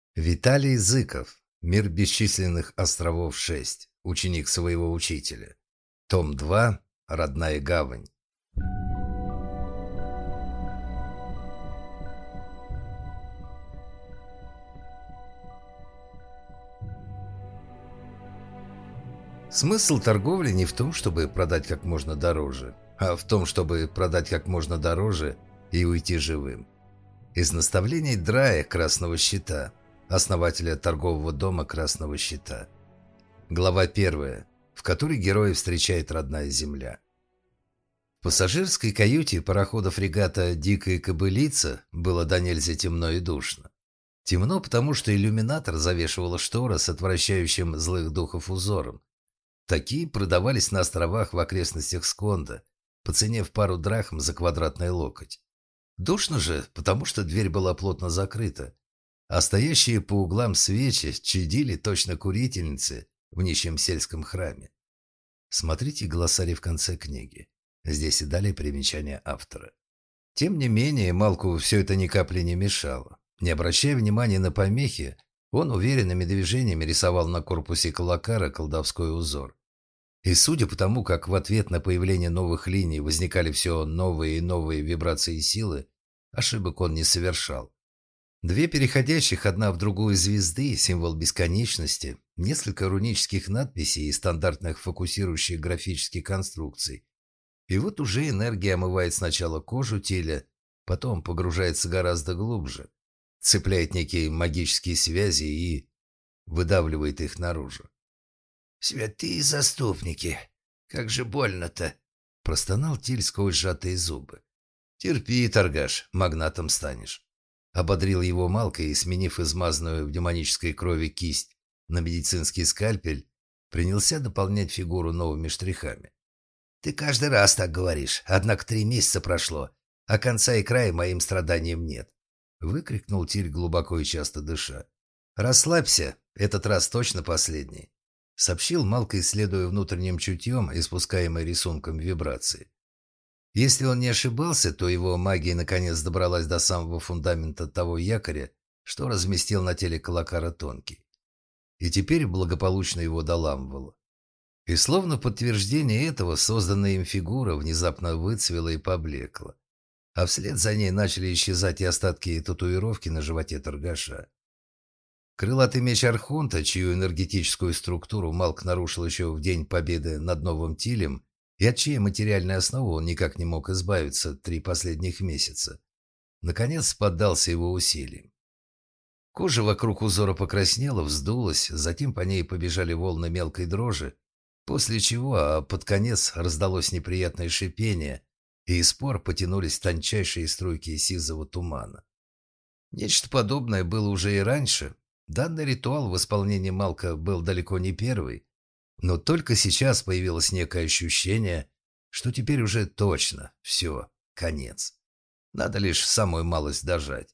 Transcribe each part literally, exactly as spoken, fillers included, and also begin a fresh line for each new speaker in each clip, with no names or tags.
Виталий Зыков. Мир бесчисленных островов шесть. Ученик своего учителя. Том два. Родная гавань. Смысл торговли не в том, чтобы продать как можно дороже, а в том, чтобы продать как можно дороже и уйти живым. Из наставлений Драя Красного Щита, основателя торгового дома Красного Щита. Глава первая, в которой героя встречает родная земля. В пассажирской каюте парохода фрегата «Дикая кобылица» было до нельзя темно и душно. Темно, потому что иллюминатор завешивала штора с отвращающим злых духов узором. Такие продавались на островах в окрестностях Сконда по цене в пару драхм за квадратный локоть. Душно же, потому что дверь была плотно закрыта, а стоящие по углам свечи чадили точно курительницы в нищем сельском храме. Смотрите глоссарий в конце книги. Здесь и далее примечание автора. Тем не менее, Малку все это ни капли не мешало. Не обращая внимания на помехи, он уверенными движениями рисовал на корпусе колокара колдовской узор. И судя по тому, как в ответ на появление новых линий возникали все новые и новые вибрации и силы, ошибок он не совершал. Две переходящих одна в другую звезды, символ бесконечности, несколько рунических надписей и стандартных фокусирующих графических конструкций. И вот уже энергия омывает сначала кожу теля, потом погружается гораздо глубже, цепляет некие магические связи и выдавливает их наружу.
«Святые заступники! Как же больно-то!»
— простонал Тиль сквозь сжатые зубы. «Терпи, торгаш, магнатом станешь». Ободрил его Малка и, сменив измазанную в демонической крови кисть на медицинский скальпель, принялся дополнять фигуру новыми штрихами.
«Ты каждый раз так говоришь, однако три месяца прошло, а конца и края моим страданиям нет»,
— выкрикнул Тиль, глубоко и часто дыша. «Расслабься, этот раз точно последний», — сообщил Малка, исследуя внутренним чутьем, испускаемой рисунком вибрации. Если он не ошибался, то его магия наконец добралась до самого фундамента того якоря, что разместил на теле колокара Тонкий. И теперь благополучно его доламывало. И словно подтверждение этого, созданная им фигура внезапно выцвела и поблекла. А вслед за ней начали исчезать и остатки татуировки на животе торгаша. Крылатый меч Архонта, чью энергетическую структуру Малк нарушил еще в день победы над Новым Тилем, и от чьей материальной основы он никак не мог избавиться три последних месяца, наконец поддался его усилиям. Кожа вокруг узора покраснела, вздулась, затем по ней побежали волны мелкой дрожи, после чего, а под конец раздалось неприятное шипение, и из пор потянулись тончайшие струйки сизого тумана. Нечто подобное было уже и раньше. Данный ритуал в исполнении Малка был далеко не первый, но только сейчас появилось некое ощущение, что теперь уже точно все, конец. Надо лишь самую малость дожать.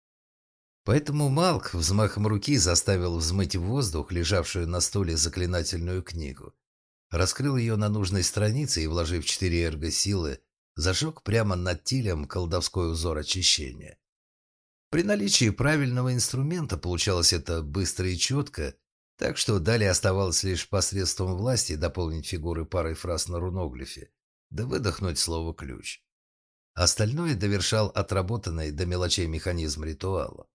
Поэтому Малк взмахом руки заставил взмыть в воздух лежавшую на столе заклинательную книгу. Раскрыл ее на нужной странице и, вложив четыре эрго-силы, зажег прямо над Тилем колдовской узор очищения. При наличии правильного инструмента получалось это быстро и четко, так что далее оставалось лишь посредством власти дополнить фигуры парой фраз на руноглифе, да выдохнуть слово «ключ». Остальное довершал отработанный до мелочей механизм ритуала.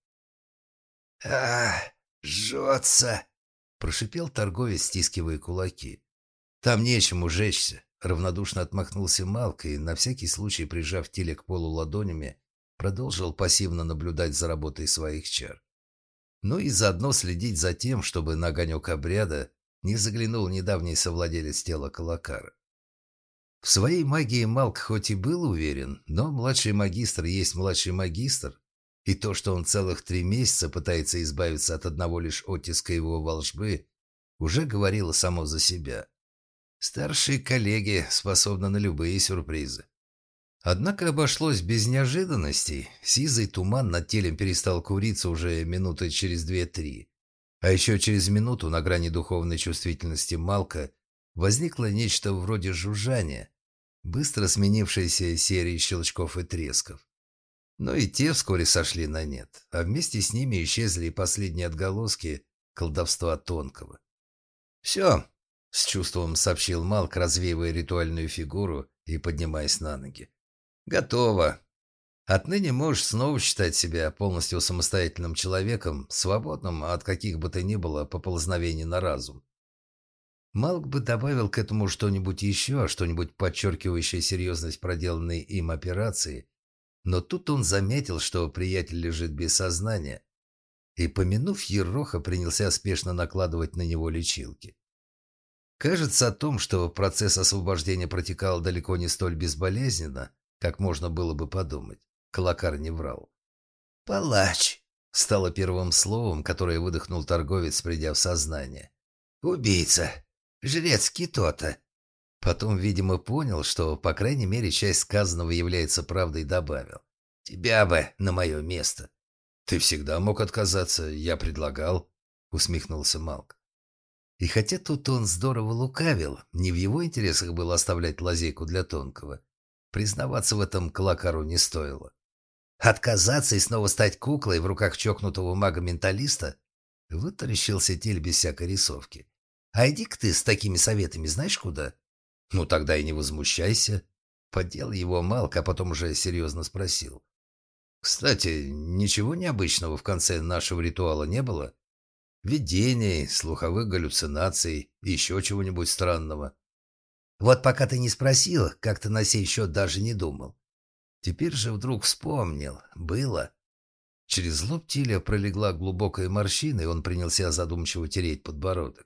«А, жжется!»
– прошипел торговец, стискивая кулаки. «Там нечему жечься», – равнодушно отмахнулся Малк и, на всякий случай прижав Тиля к полу ладонями, продолжил пассивно наблюдать за работой своих чар. Ну и заодно следить за тем, чтобы на огонек обряда не заглянул недавний совладелец тела колокара. В своей магии Малк хоть и был уверен, но младший магистр есть младший магистр, и то, что он целых три месяца пытается избавиться от одного лишь оттиска его волшбы, уже говорило само за себя. Старшие коллеги способны на любые сюрпризы. Однако обошлось без неожиданностей. Сизый туман над телем перестал куриться уже минуты через две-три. А еще через минуту на грани духовной чувствительности Малка возникло нечто вроде жужжания, быстро сменившееся серией щелчков и тресков. Но и те вскоре сошли на нет, а вместе с ними исчезли и последние отголоски колдовства Тонкого. «Все», — с чувством сообщил Малк, развеивая ритуальную фигуру и поднимаясь на ноги. «Готово. Отныне можешь снова считать себя полностью самостоятельным человеком, свободным от каких бы то ни было поползновений на разум». Малк бы добавил к этому что-нибудь еще, что-нибудь подчеркивающее серьезность проделанной им операции, но тут он заметил, что приятель лежит без сознания, и, помянув Ероха, принялся спешно накладывать на него лечилки. Кажется, о том, что процесс освобождения протекал далеко не столь безболезненно, как можно было бы подумать, Калакар не врал. «Палач!» — стало первым словом, которое выдохнул торговец, придя в сознание. «Убийца! Жрец Китота!» Потом, видимо, понял, что, по крайней мере, часть сказанного является правдой, и добавил. «Тебя бы на мое место!» «Ты всегда мог отказаться, я предлагал», — усмехнулся Малк. И хотя тут он здорово лукавил, не в его интересах было оставлять лазейку для Тонкого. Признаваться в этом Калакару не стоило. Отказаться и снова стать куклой в руках чокнутого мага-менталиста? Вытаращился Тель без всякой рисовки. А иди-ка ты с такими советами знаешь куда? Ну тогда и не возмущайся. Поддел его Малк, а потом уже серьезно спросил. Кстати, ничего необычного в конце нашего ритуала не было? Видений, слуховых галлюцинаций, еще чего-нибудь странного. Вот пока ты не спросил, как-то на сей счет даже не думал. Теперь же вдруг вспомнил. Было. Через лоб Тиля пролегла глубокая морщина, и он принялся задумчиво тереть подбородок.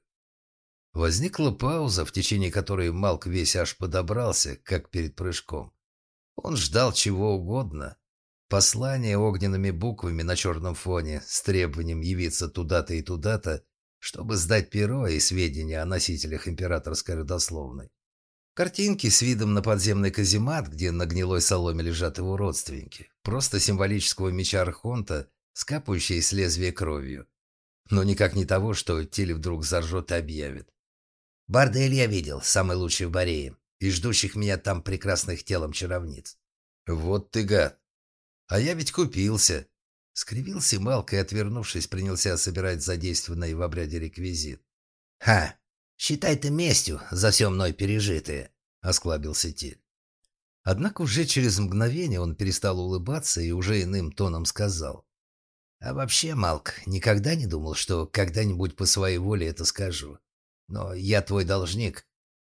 Возникла пауза, в течение которой Малк весь аж подобрался, как перед прыжком. Он ждал чего угодно. Послание огненными буквами на черном фоне с требованием явиться туда-то и туда-то, чтобы сдать перо и сведения о носителях императорской родословной. Картинки с видом на подземный каземат, где на гнилой соломе лежат его родственники. Просто символического меча Архонта, скапающие с лезвия кровью. Но никак не того, что Тиль вдруг заржет и объявит. «Бордель я видел, самый лучший в Борее, и ждущих меня там прекрасных телом чаровниц». «Вот ты гад! А я ведь купился!» Скривился Малк и, отвернувшись, принялся собирать задействованный в обряде реквизит. «Ха! Считай ты местью за все мной пережитое!» — осклабился Тиль. Однако уже через мгновение он перестал улыбаться и уже иным тоном сказал. «А вообще, Малк, никогда не думал, что когда-нибудь по своей воле это скажу. Но я твой должник.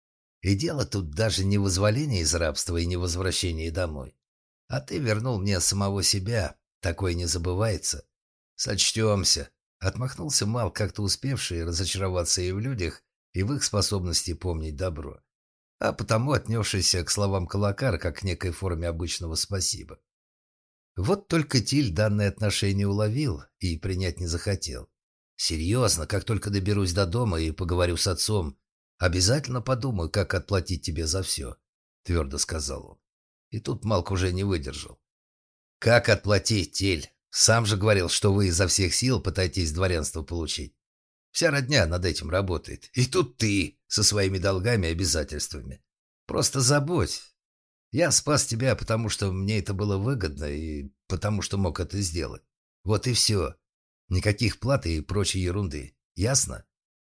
И дело тут даже не в вызволении из рабства и не в возвращении домой. А ты вернул мне самого себя. Такое не забывается. Сочтемся». Отмахнулся Малк, как-то успевший разочароваться и в людях, и в их способности помнить добро, а потому отнесшийся к словам Калакара как к некой форме обычного спасибо. Вот только Тиль данное отношение уловил и принять не захотел. «Серьезно, как только доберусь до дома и поговорю с отцом, обязательно подумаю, как отплатить тебе за все», — твердо сказал он. И тут Малк уже не выдержал. «Как отплатить, Тиль? Сам же говорил, что вы изо всех сил пытаетесь дворянство получить. Вся родня над этим работает. И тут ты со своими долгами и обязательствами. Просто забудь. Я спас тебя, потому что мне это было выгодно и потому что мог это сделать. Вот и все. Никаких плат и прочей ерунды. Ясно?»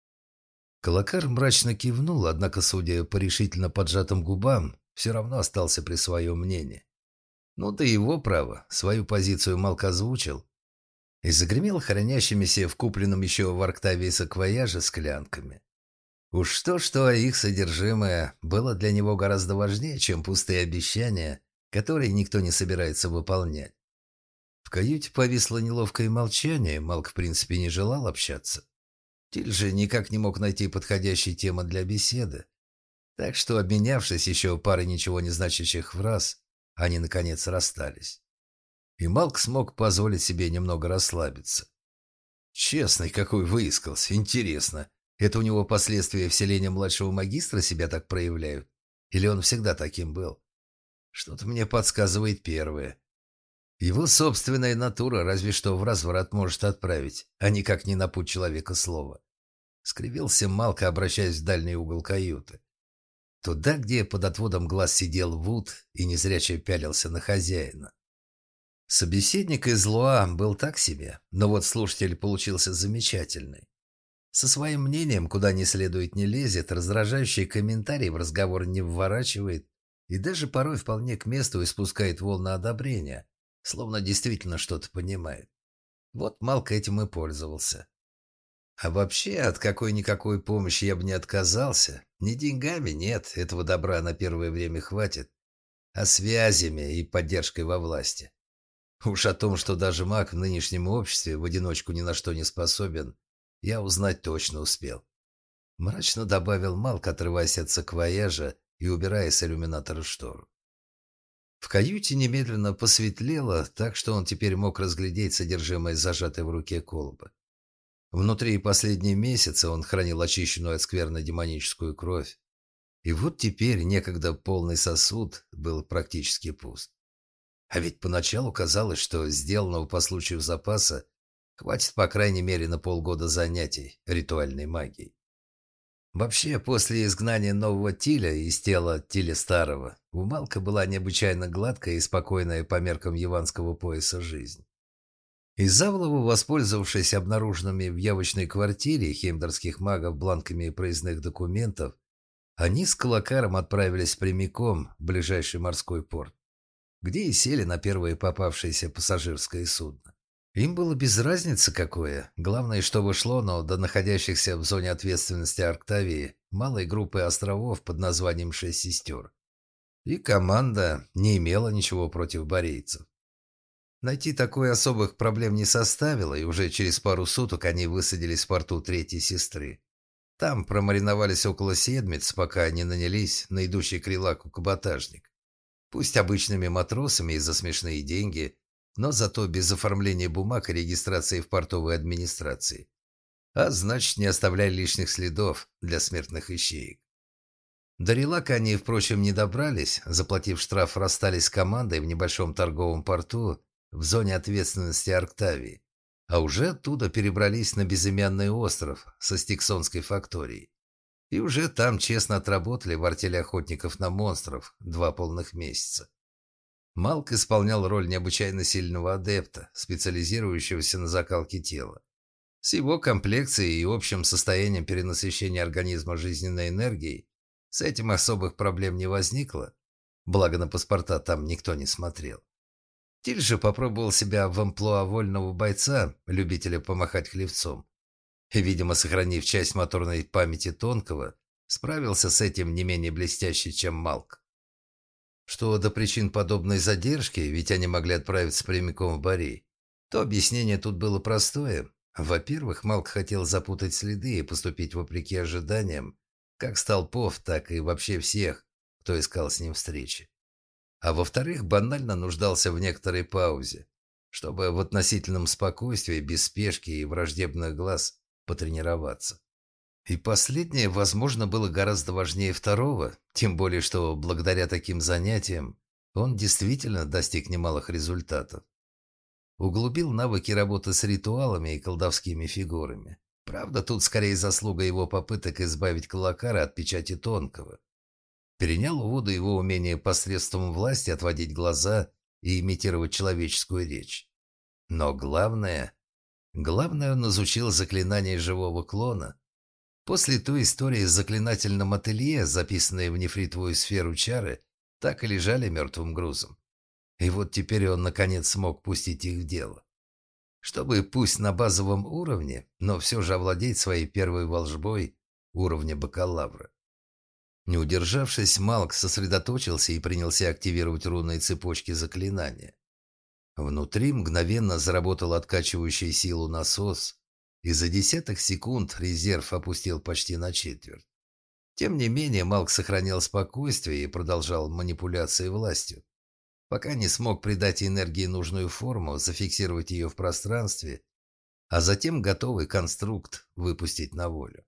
Калакар мрачно кивнул, однако, судя по решительно поджатым губам, все равно остался при своем мнении. Ну да его право. Свою позицию Малк озвучил. И загремел хранящимися в купленном еще в Арктавии саквояже склянками. Уж что-что, а их содержимое было для него гораздо важнее, чем пустые обещания, которые никто не собирается выполнять. В каюте повисло неловкое молчание, Малк в принципе не желал общаться. Тиль же никак не мог найти подходящей темы для беседы. Так что, обменявшись еще парой ничего не значащих фраз, они наконец расстались. И Малк смог позволить себе немного расслабиться. Честный какой выискался, интересно. Это у него последствия вселения младшего магистра себя так проявляют? Или он всегда таким был? Что-то мне подсказывает первое. Его собственная натура разве что в разврат может отправить, а никак не на путь человека слова. Скривился Малк, обращаясь в дальний угол каюты. Туда, где под отводом глаз сидел Вуд и незряче пялился на хозяина. Собеседник из Луа был так себе, но вот слушатель получился замечательный. Со своим мнением куда ни следует не лезет, раздражающий комментарий в разговор не вворачивает и даже порой вполне к месту испускает волны одобрения, словно действительно что-то понимает. Вот Малк этим и пользовался. А вообще, от какой-никакой помощи я бы не отказался. Ни деньгами, нет, этого добра на первое время хватит, а связями и поддержкой во власти. Уж о том, что даже маг в нынешнем обществе в одиночку ни на что не способен, я узнать точно успел. Мрачно добавил Малк, отрываясь от саквояжа и убирая с иллюминатора штору. В каюте немедленно посветлело, так что он теперь мог разглядеть содержимое зажатой в руке колбы. Внутри последние месяцы он хранил очищенную от скверны демоническую кровь. И вот теперь некогда полный сосуд был практически пуст. А ведь поначалу казалось, что сделанного по случаю запаса хватит по крайней мере на полгода занятий ритуальной магией. Вообще, после изгнания нового Тиля из тела Тиля Старого, у Малка была необычайно гладкая и спокойная по меркам яванского пояса жизнь. Изавлову, воспользовавшись обнаруженными в явочной квартире хемдерских магов бланками проездных документов, они с Калакаром отправились прямиком в ближайший морской порт, где и сели на первое попавшееся пассажирское судно. Им было без разницы какое, главное, чтобы шло, но до находящихся в зоне ответственности Арктавии малой группы островов под названием «Шесть сестер». И команда не имела ничего против борейцев. Найти такой особых проблем не составило, и уже через пару суток они высадились в порту Третьей Сестры. Там промариновались около седмиц, пока не нанялись на идущий к Релаку каботажник. Пусть обычными матросами и за смешные деньги, но зато без оформления бумаг и регистрации в портовой администрации. А значит, не оставляя лишних следов для смертных ищеек. До Релака они, впрочем, не добрались, заплатив штраф, расстались с командой в небольшом торговом порту в зоне ответственности Арктавии, а уже оттуда перебрались на безымянный остров со стиксонской факторией. И уже там честно отработали в артели охотников на монстров два полных месяца. Малк исполнял роль необычайно сильного адепта, специализирующегося на закалке тела. С его комплекцией и общим состоянием перенасыщения организма жизненной энергией с этим особых проблем не возникло, благо на паспорта там никто не смотрел. Тиль же попробовал себя в амплуа вольного бойца, любителя помахать хлевцом. И, видимо, сохранив часть моторной памяти тонкого, справился с этим не менее блестяще, чем Малк. Что до причин подобной задержки, ведь они могли отправиться прямиком в Борей, то объяснение тут было простое. Во-первых, Малк хотел запутать следы и поступить вопреки ожиданиям, как Столпов, так и вообще всех, кто искал с ним встречи. А во-вторых, банально нуждался в некоторой паузе, чтобы в относительном спокойствии, без спешки и враждебных глаз потренироваться. И последнее, возможно, было гораздо важнее второго, тем более, что благодаря таким занятиям он действительно достиг немалых результатов. Углубил навыки работы с ритуалами и колдовскими фигурами. Правда, тут скорее заслуга его попыток избавить Калакара от печати тонкого. Перенял у Вуда его умение посредством власти отводить глаза и имитировать человеческую речь. Но главное... Главное, он изучил заклинание живого клона. После той истории с заклинательным ателье, записанные в нефритовую сферу чары, так и лежали мертвым грузом. И вот теперь он, наконец, смог пустить их в дело. Чтобы пусть на базовом уровне, но все же овладеть своей первой волшбой уровня бакалавра. Не удержавшись, Малк сосредоточился и принялся активировать рунные цепочки заклинания. Внутри мгновенно заработал откачивающий силу насос, и за десяток секунд резерв опустил почти на четверть. Тем не менее, Малк сохранял спокойствие и продолжал манипуляции властью, пока не смог придать энергии нужную форму, зафиксировать ее в пространстве, а затем готовый конструкт выпустить на волю.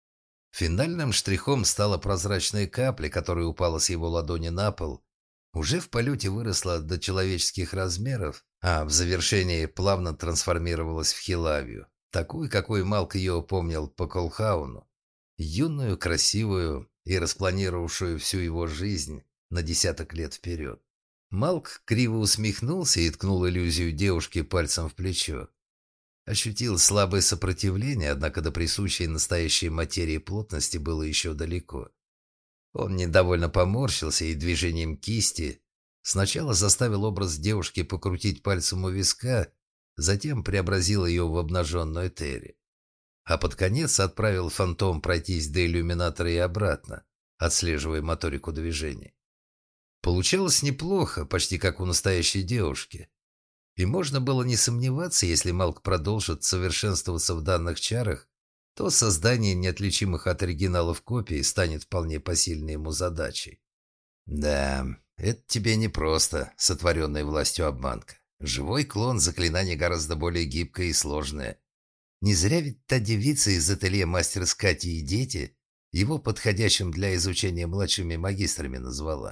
Финальным штрихом стала прозрачная капля, которая упала с его ладони на пол, уже в полете выросла до человеческих размеров, а в завершении плавно трансформировалась в Хилавию, такую, какой Малк ее помнил по Колхауну, юную, красивую и распланировавшую всю его жизнь на десяток лет вперед. Малк криво усмехнулся и ткнул иллюзию девушки пальцем в плечо. Ощутил слабое сопротивление, однако до присущей настоящей материи плотности было еще далеко. Он недовольно поморщился и движением кисти сначала заставил образ девушки покрутить пальцем у виска, затем преобразил ее в обнаженную Терри. А под конец отправил фантом пройтись до иллюминатора и обратно, отслеживая моторику движений. Получалось неплохо, почти как у настоящей девушки. И можно было не сомневаться, если Малк продолжит совершенствоваться в данных чарах, то создание неотличимых от оригиналов копий станет вполне посильной ему задачей. Да, это тебе не просто сотворенная властью обманка. Живой клон — заклинание гораздо более гибкое и сложное. Не зря ведь та девица из ателье мастер Скати и дети его подходящим для изучения младшими магистрами назвала.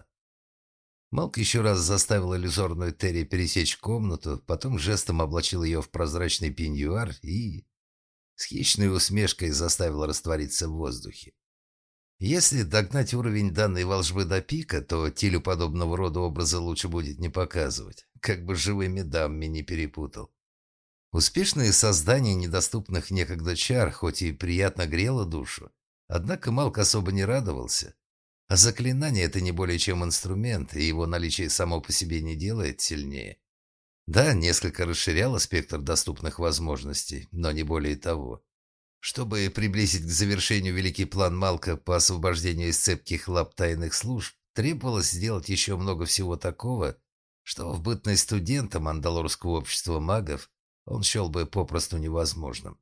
Малк еще раз заставил иллюзорную Терри пересечь комнату, потом жестом облачил ее в прозрачный пеньюар и с хищной усмешкой заставил раствориться в воздухе. Если догнать уровень данной волжбы до пика, то Тилю подобного рода образа лучше будет не показывать, как бы живыми дамами не перепутал. Успешное создание недоступных некогда чар хоть и приятно грело душу, однако Малк особо не радовался. А заклинание — это не более чем инструмент, и его наличие само по себе не делает сильнее. Да, несколько расширяло спектр доступных возможностей, но не более того. Чтобы приблизить к завершению великий план Малка по освобождению из цепких лап тайных служб, требовалось сделать еще много всего такого, что в бытность студентом Андалорского общества магов он счел бы попросту невозможным.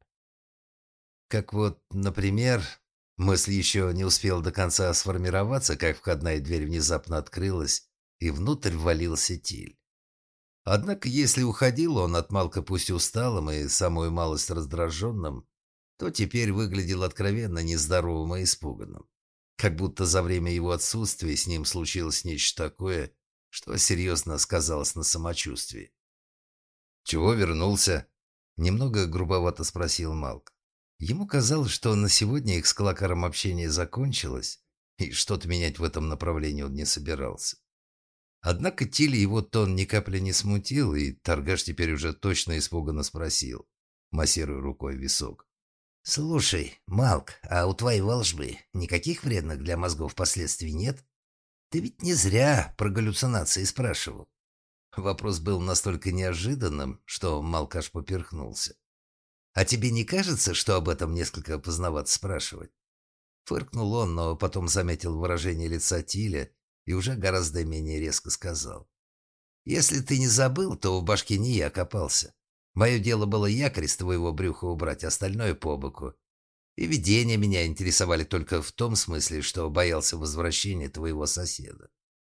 Как вот, например... Мысль еще не успела до конца сформироваться, как входная дверь внезапно открылась, и внутрь ввалился Тиль. Однако, если уходил он от Малка пусть усталым и самую малость раздраженным, то теперь выглядел откровенно нездоровым и испуганным. Как будто за время его отсутствия с ним случилось нечто такое, что серьезно сказалось на самочувствии. «Чего вернулся?» — немного грубовато спросил Малк. Ему казалось, что на сегодня их с Клакаром общение закончилось, и что-то менять в этом направлении он не собирался. Однако Тиль его тон ни капли не смутил, и торгаш теперь уже точно испуганно спросил, массируя рукой висок. «Слушай, Малк, а у твоей волжбы никаких вредных для мозгов последствий нет? Ты ведь не зря про галлюцинации спрашивал». Вопрос был настолько неожиданным, что Малк аж поперхнулся. «А тебе не кажется, что об этом несколько поздновато спрашивать?» Фыркнул он, но потом заметил выражение лица Тиля и уже гораздо менее резко сказал. «Если ты не забыл, то в башке не я копался. Мое дело было якорь с твоего брюха убрать, остальное по боку. И видения меня интересовали только в том смысле, что боялся возвращения твоего соседа».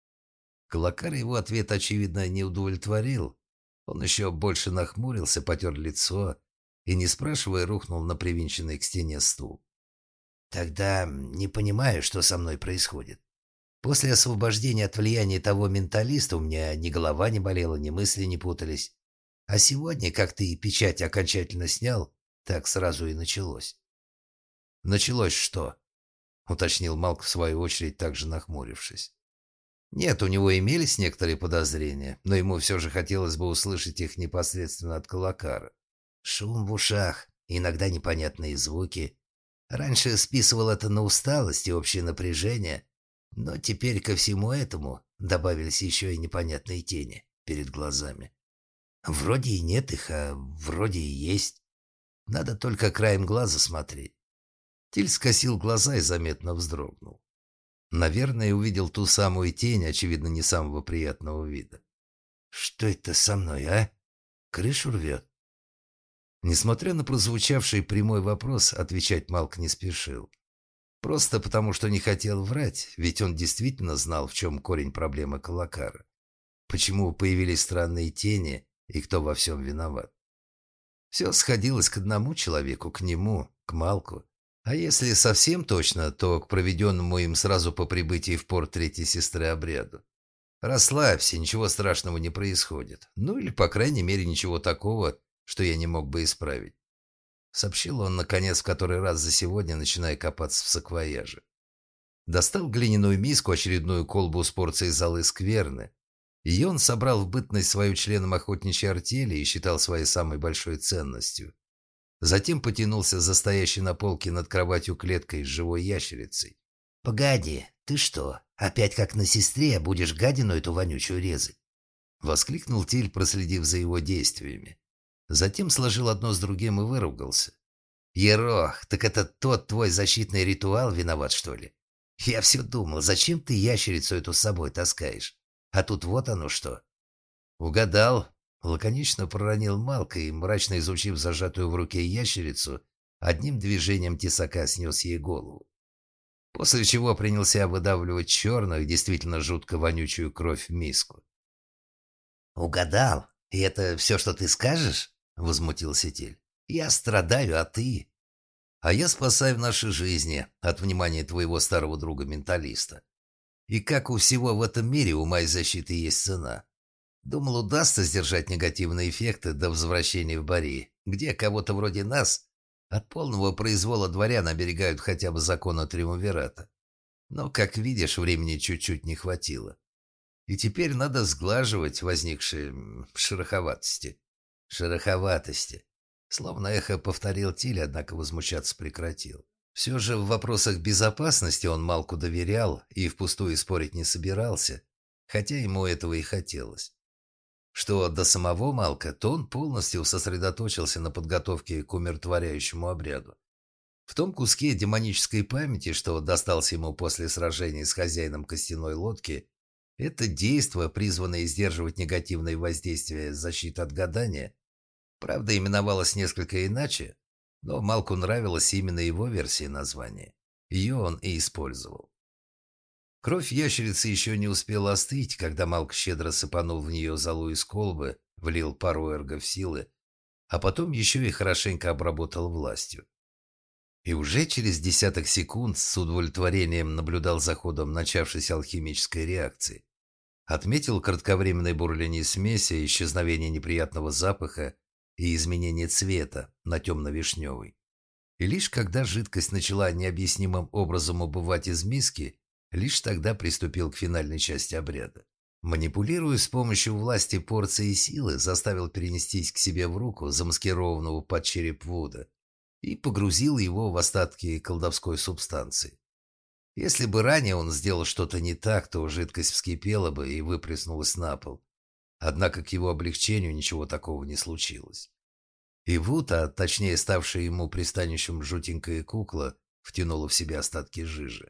Клакар его ответ, очевидно, не удовлетворил. Он еще больше нахмурился, потер лицо и, не спрашивая, рухнул на привинченный к стене стул. «Тогда не понимаю, что со мной происходит. После освобождения от влияния того менталиста у меня ни голова не болела, ни мысли не путались. А сегодня, как ты печать окончательно снял, так сразу и началось». «Началось что?» — уточнил Малк в свою очередь, также нахмурившись. Нет, у него имелись некоторые подозрения, но ему все же хотелось бы услышать их непосредственно от Клакара. Шум в ушах, иногда непонятные звуки. Раньше списывал это на усталость и общее напряжение, но теперь ко всему этому добавились еще и непонятные тени перед глазами. Вроде и нет их, а вроде и есть. Надо только краем глаза смотреть. Тиль скосил глаза и заметно вздрогнул. Наверное, увидел ту самую тень, очевидно, не самого приятного вида. «Что это со мной, а? Крышу рвет?» Несмотря на прозвучавший прямой вопрос, отвечать Малк не спешил. Просто потому, что не хотел врать, ведь он действительно знал, в чем корень проблемы Клакара. Почему появились странные тени и кто во всем виноват. Все сходилось к одному человеку, к нему, к Малку. А если совсем точно, то к проведенному им сразу по прибытии в порт третьей сестры обряду. Расслабься, ничего страшного не происходит. Ну или, по крайней мере, ничего такого, что я не мог бы исправить. Сообщил он, наконец, в который раз за сегодня, начиная копаться в саквояже. Достал глиняную миску, очередную колбу с порцией золы скверны. Ее он собрал в бытность свою членом охотничьей артели и считал своей самой большой ценностью. Затем потянулся за стоящей на полке над кроватью клеткой с живой ящерицей.
«Погоди, ты что, опять как на сестре будешь гадину эту вонючую резать?»
Воскликнул Тиль, проследив за его действиями. Затем сложил одно с другим и выругался.
«Ерох, так это тот твой защитный ритуал виноват, что ли? Я все думал, зачем ты ящерицу эту с собой таскаешь? А тут вот оно что».
«Угадал», — лаконично проронил Малка и, мрачно изучив зажатую в руке ящерицу, одним движением тесака снес ей голову. После чего принялся выдавливать черную, действительно жутко вонючую кровь в миску.
«Угадал? И это все, что ты скажешь?» — возмутился Тель. «Я страдаю, а ты...»
«А я спасаю наши жизни от внимания твоего старого друга-менталиста. И как у всего в этом мире, у моей защиты есть цена. Думал, удастся сдержать негативные эффекты до возвращения в Бори, где кого-то вроде нас от полного произвола дворян оберегают хотя бы закона Триумвирата. Но, как видишь, времени чуть-чуть не хватило. И теперь надо сглаживать возникшие шероховатости. Шероховатости. Словно эхо повторил Тиль, однако возмущаться прекратил. Все же в вопросах безопасности он Малку доверял и впустую спорить не собирался, хотя ему этого и хотелось. Что до самого Малка, то он полностью сосредоточился на подготовке к умиротворяющему обряду. В том куске демонической памяти, что достался ему после сражения с хозяином костяной лодки, это действо, призванное сдерживать негативные воздействия защиты от гадания, правда, именовалось несколько иначе, но Малку нравилась именно его версия названия. Ее он и использовал. Кровь ящерицы еще не успела остыть, когда Малк щедро сыпанул в нее золу из колбы, влил пару эргов силы, а потом еще и хорошенько обработал властью. И уже через десяток секунд с удовлетворением наблюдал за ходом начавшейся алхимической реакции. Отметил кратковременное бурление смеси, исчезновение неприятного запаха и изменение цвета на темно-вишневый. И лишь когда жидкость начала необъяснимым образом убывать из миски, лишь тогда приступил к финальной части обряда. Манипулируя с помощью власти порции силы, заставил перенестись к себе в руку замаскированного под череп Вуда и погрузил его в остатки колдовской субстанции. Если бы ранее он сделал что-то не так, то жидкость вскипела бы и выплеснулась на пол. Однако к его облегчению ничего такого не случилось. И Вуд, а точнее ставшая ему пристанищем жутенькая кукла, втянула в себя остатки жижи.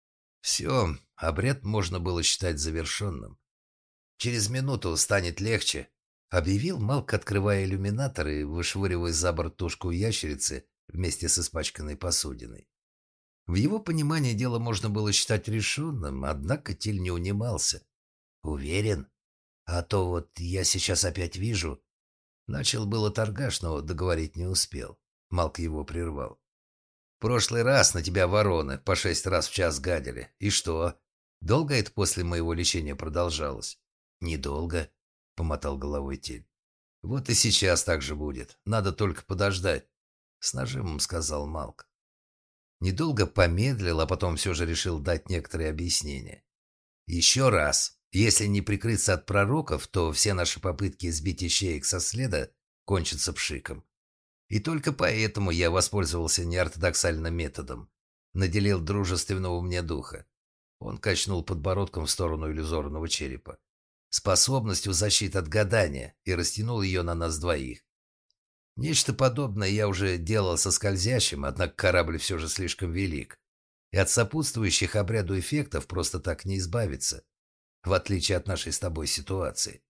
Все, обряд можно было считать завершенным. «Через минуту станет легче», — объявил Малк, открывая иллюминатор и вышвыривая за борт тушку ящерицы вместе с испачканной посудиной. В его понимании дело можно было считать решенным, однако Тиль не унимался.
«Уверен? А то вот я сейчас опять вижу...»
Начал было торгаш, но договорить не успел. Малк его прервал. «В прошлый раз на тебя вороны по шесть раз в час гадили. И что? Долго это после моего лечения продолжалось?»
«Недолго», —
помотал головой Тиль. «Вот и сейчас так же будет. Надо только подождать», — с нажимом сказал Малк. Недолго помедлил, а потом все же решил дать некоторые объяснения. «Еще раз. Если не прикрыться от пророков, то все наши попытки сбить ищеек со следа кончатся пшиком. И только поэтому я воспользовался неортодоксальным методом. Наделил дружественного мне духа». Он качнул подбородком в сторону иллюзорного черепа. «Способностью защиты от гадания» и растянул ее на нас двоих. Нечто подобное я уже делал со скользящим, однако корабль все же слишком велик. И от сопутствующих обряду эффектов просто так не избавиться, в отличие от нашей с тобой ситуации.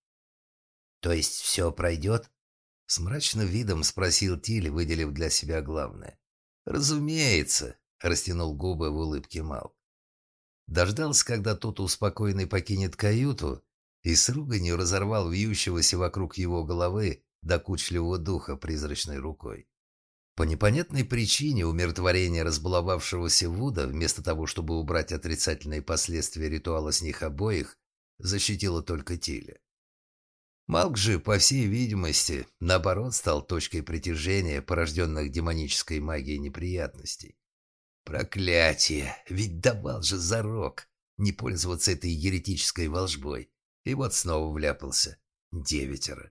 «То есть все пройдет?»
С мрачным видом спросил Тиль, выделив для себя главное. «Разумеется», — растянул губы в улыбке Мал. Дождался, когда тот успокоенный покинет каюту, и с руганью разорвал вьющегося вокруг его головы докучливого духа призрачной рукой. По непонятной причине умиротворение разбаловавшегося Вуда, вместо того, чтобы убрать отрицательные последствия ритуала с них обоих, защитило только Тиля. Малк же, по всей видимости, наоборот, стал точкой притяжения, порожденных демонической магией неприятностей. Проклятие! Ведь давал же зарок не пользоваться этой еретической волжбой. И вот снова вляпался. Девятеро.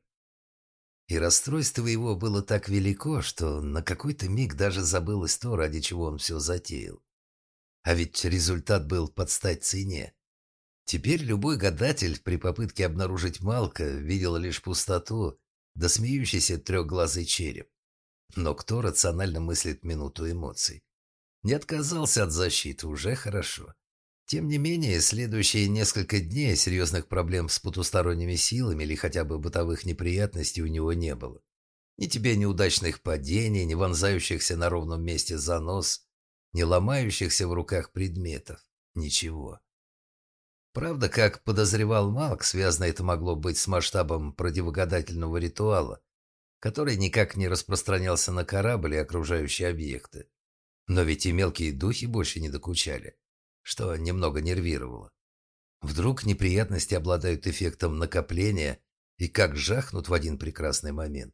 И расстройство его было так велико, что на какой-то миг даже забылось то, ради чего он все затеял. А ведь результат был под стать цене. Теперь любой гадатель при попытке обнаружить Малка видел лишь пустоту, да смеющийся трехглазый череп. Но кто рационально мыслит минуту эмоций? Не отказался от защиты, уже хорошо. Тем не менее, следующие несколько дней серьезных проблем с потусторонними силами или хотя бы бытовых неприятностей у него не было. Ни тебе неудачных падений, ни вонзающихся на ровном месте занос, ни ломающихся в руках предметов. Ничего. Правда, как подозревал Малк, связано это могло быть с масштабом противогадательного ритуала, который никак не распространялся на корабль и окружающие объекты. Но ведь и мелкие духи больше не докучали, что немного нервировало. Вдруг неприятности обладают эффектом накопления и как жахнут в один прекрасный момент.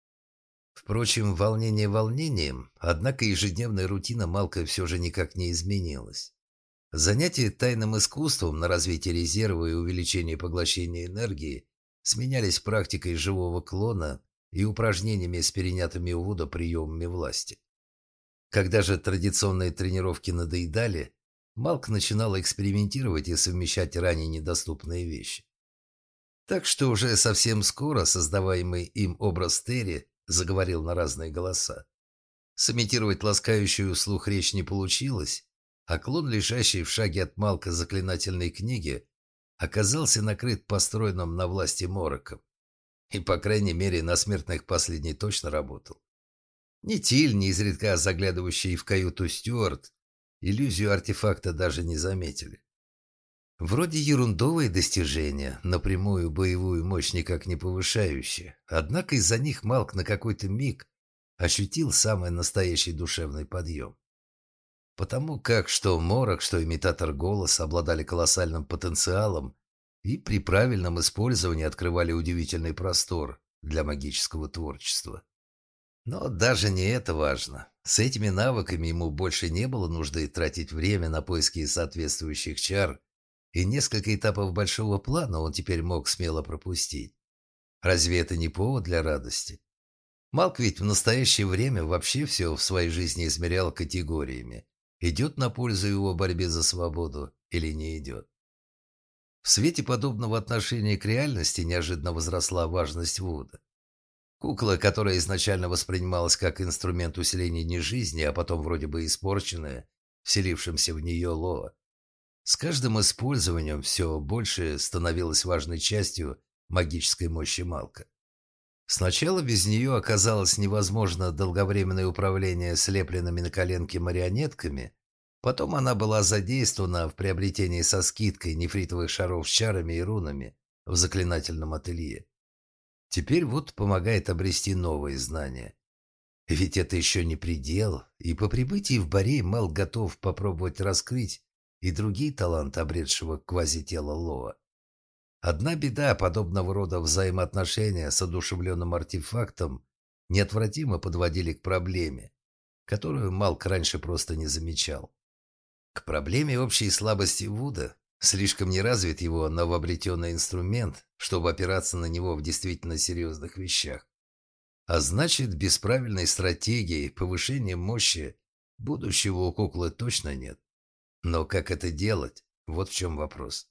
Впрочем, волнение волнением, однако ежедневная рутина Малка все же никак не изменилась. Занятия тайным искусством на развитие резерва и увеличение поглощения энергии сменялись практикой живого клона и упражнениями с перенятыми у Вуда приемами власти. Когда же традиционные тренировки надоедали, Малк начинал экспериментировать и совмещать ранее недоступные вещи. Так что уже совсем скоро создаваемый им образ Терри заговорил на разные голоса. Сымитировать ласкающую слух речь не получилось, а клон, лежащий в шаге от Малка заклинательной книги, оказался накрыт построенным на власти мороком. И, по крайней мере, на смертных последний точно работал. Ни Тиль, ни изредка заглядывающий в каюту Стюарт иллюзию артефакта даже не заметили. Вроде ерундовые достижения, напрямую боевую мощь никак не повышающие, однако из-за них Малк на какой-то миг ощутил самый настоящий душевный подъем. Потому как что морок, что имитатор голоса обладали колоссальным потенциалом и при правильном использовании открывали удивительный простор для магического творчества. Но даже не это важно. С этими навыками ему больше не было нужды тратить время на поиски соответствующих чар, и несколько этапов большого плана он теперь мог смело пропустить. Разве это не повод для радости? Малк ведь в настоящее время вообще все в своей жизни измерял категориями. Идет на пользу его борьбе за свободу или не идет. В свете подобного отношения к реальности неожиданно возросла важность Вуда. Кукла, которая изначально воспринималась как инструмент усиления не жизни, а потом вроде бы испорченная, вселившимся в нее Лоа, с каждым использованием все больше становилась важной частью магической мощи Малка. Сначала без нее оказалось невозможно долговременное управление слепленными на коленке марионетками, потом она была задействована в приобретении со скидкой нефритовых шаров с чарами и рунами в заклинательном ателье. Теперь вот помогает обрести новые знания. Ведь это еще не предел, и по прибытии в Борей Мал готов попробовать раскрыть и другие таланты обретшего квазитела Лоа. Одна беда: подобного рода взаимоотношения с одушевленным артефактом неотвратимо подводили к проблеме, которую Малк раньше просто не замечал. К проблеме общей слабости Вуда. Слишком не развит его новообретенный инструмент, чтобы опираться на него в действительно серьезных вещах. А значит, без правильной стратегии повышения мощи будущего у куклы точно нет. Но как это делать? Вот в чем вопрос.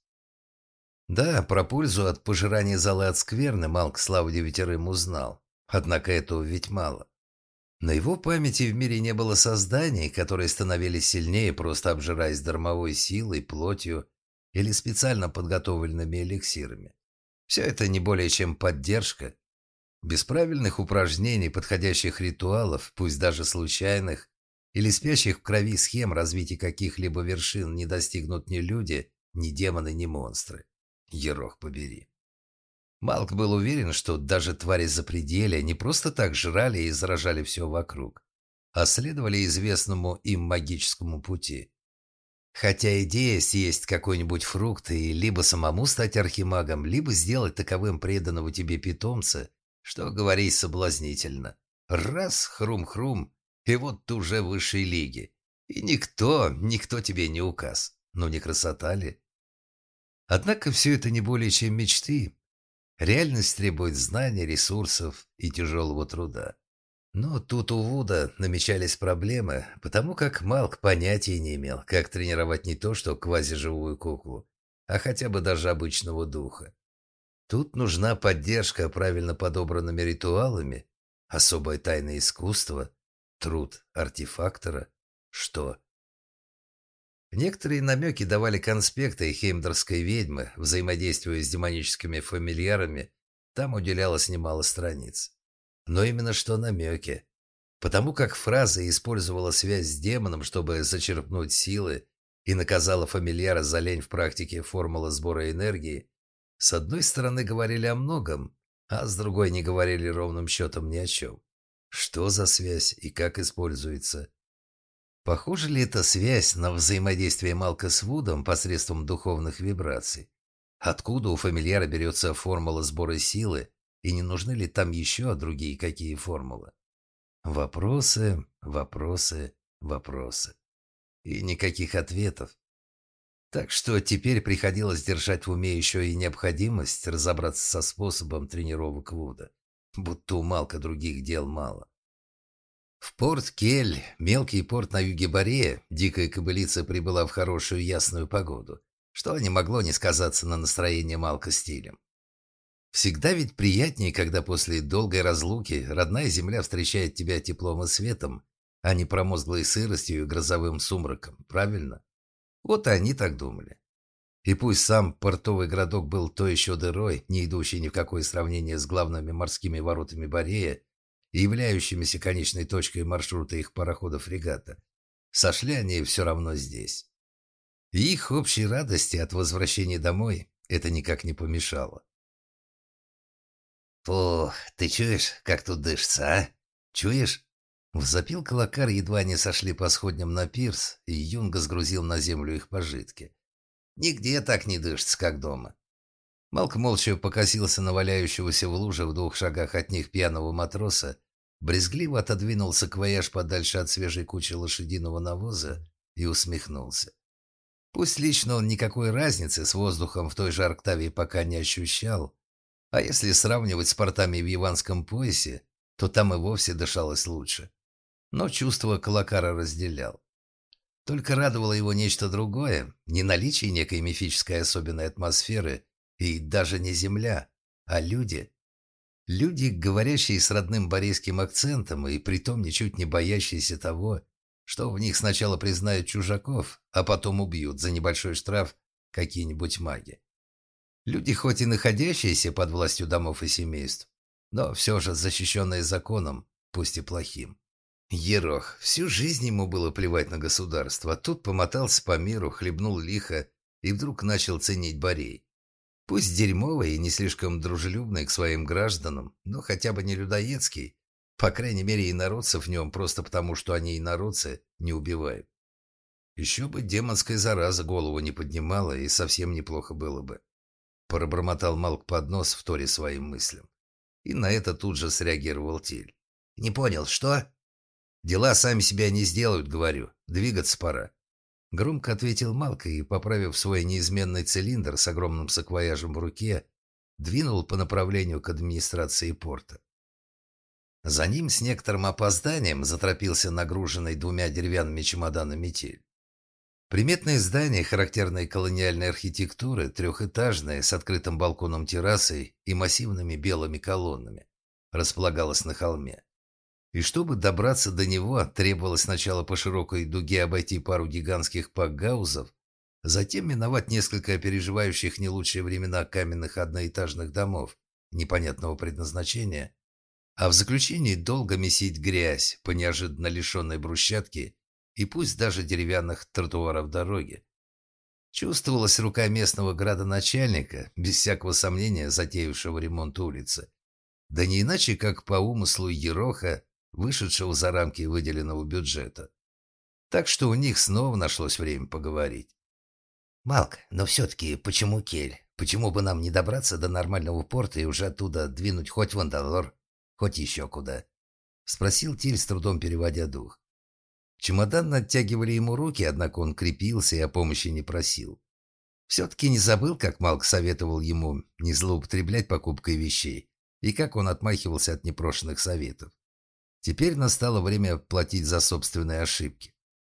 Да, про пользу от пожирания золы от скверны Малк славу девятерым узнал. Однако этого ведь мало. На его памяти в мире не было созданий, которые становились сильнее, просто обжираясь дармовой силой, плотью или специально подготовленными эликсирами. Все это не более чем поддержка. Без правильных упражнений, подходящих ритуалов, пусть даже случайных, или спящих в крови схем развития каких-либо вершин не достигнут ни люди, ни демоны, ни монстры. Ерох побери. Малк был уверен, что даже твари запределья не просто так жрали и заражали все вокруг, а следовали известному им магическому пути. Хотя идея съесть какой-нибудь фрукт и либо самому стать архимагом, либо сделать таковым преданного тебе питомца, что говорить соблазнительно. Раз, хрум-хрум, и вот ты уже в высшей лиге. И никто, никто тебе не указ. Ну не красота ли? Однако все это не более чем мечты. Реальность требует знаний, ресурсов и тяжелого труда. Но тут у Вуда намечались проблемы, потому как Малк понятия не имел, как тренировать не то что квазиживую куклу, а хотя бы даже обычного духа. Тут нужна поддержка правильно подобранными ритуалами, особое тайное искусство, труд артефактора. Что? Некоторые намеки давали конспекты хеймдерской ведьмы, взаимодействуя с демоническими фамильярами, там уделялось немало страниц. Но именно что намеки. Потому как фраза использовала связь с демоном, чтобы зачерпнуть силы, и наказала фамильяра за лень в практике формулы сбора энергии, с одной стороны говорили о многом, а с другой не говорили ровным счетом ни о чем. Что за связь и как используется? Похоже ли эта связь на взаимодействие Малка с Вудом посредством духовных вибраций? Откуда у фамильяра берется формула сбора силы, и не нужны ли там еще другие какие формулы? Вопросы, вопросы, вопросы. И никаких ответов. Так что теперь приходилось держать в уме еще и необходимость разобраться со способом тренировок Вуда, будто у Малка других дел мало. В порт Кель, мелкий порт на юге Борея, дикая кобылица прибыла в хорошую ясную погоду, что не могло не сказаться на настроении Малка стилем. Всегда ведь приятнее, когда после долгой разлуки родная земля встречает тебя теплом и светом, а не промозглой сыростью и грозовым сумраком, правильно? Вот и они так думали. И пусть сам портовый городок был то еще дырой, не идущей ни в какое сравнение с главными морскими воротами Борея и являющимися конечной точкой маршрута их парохода-фрегата, сошли они все равно здесь. И их общей радости от возвращения домой это никак не помешало.
«Фу, ты чуешь, как тут дышится, а? Чуешь?»
Возопил Калакар, едва они сошли по сходням на пирс, и Юнга сгрузил на землю их пожитки.
«Нигде так не дышится, как дома».
Малк молча покосился на валяющегося в луже в двух шагах от них пьяного матроса, брезгливо отодвинул саквояж подальше от свежей кучи лошадиного навоза и усмехнулся. Пусть лично он никакой разницы с воздухом в той же Арктавии пока не ощущал, а если сравнивать с портами в Яванском поясе, то там и вовсе дышалось лучше. Но чувство Калакара разделял. Только радовало его нечто другое, не наличие некой мифической особенной атмосферы и даже не земля, а люди. Люди, говорящие с родным борейским акцентом и притом ничуть не боящиеся того, что в них сначала признают чужаков, а потом убьют за небольшой штраф какие-нибудь маги. Люди, хоть и находящиеся под властью домов и семейств, но все же защищенные законом, пусть и плохим. Ерох, всю жизнь ему было плевать на государство, а тут помотался по миру, хлебнул лихо и вдруг начал ценить Борей. Пусть дерьмовый и не слишком дружелюбный к своим гражданам, но хотя бы не людоедский, по крайней мере инородцев в нем просто потому, что они инородцы, не убивают. Еще бы демонская зараза голову не поднимала, и совсем неплохо было бы. Пробормотал Малк под нос в торе своим мыслям. И на это тут же среагировал Тиль.
«Не понял, что?»
«Дела сами себя не сделают, говорю. Двигаться пора». Громко ответил Малк и, поправив свой неизменный цилиндр с огромным саквояжем в руке, двинул по направлению к администрации порта. За ним с некоторым опозданием заторопился нагруженный двумя деревянными чемоданами Тиль. Приметное здание характерной колониальной архитектуры, трехэтажное, с открытым балконом террасой и массивными белыми колоннами, располагалось на холме. И чтобы добраться до него, требовалось сначала по широкой дуге обойти пару гигантских пакгаузов, затем миновать несколько переживающих не лучшие времена каменных одноэтажных домов непонятного предназначения, а в заключении долго месить грязь по неожиданно лишенной брусчатки и пусть даже деревянных тротуаров дороги. Чувствовалась рука местного градоначальника, без всякого сомнения затеявшего ремонт улицы. Да не иначе, как по умыслу Ероха, вышедшего за рамки выделенного бюджета. Так что у них снова нашлось время поговорить.
«Малк, но все-таки почему Кель? Почему бы нам не добраться до нормального порта и уже оттуда двинуть хоть в Андалор, хоть еще куда?»
— спросил Тиль, с трудом переводя дух. Чемодан оттягивали ему руки, однако он крепился и о помощи не просил. Все-таки не забыл, как Малк советовал ему не злоупотреблять покупкой вещей, и как он отмахивался от непрошенных советов. Теперь настало время платить за собственные ошибки.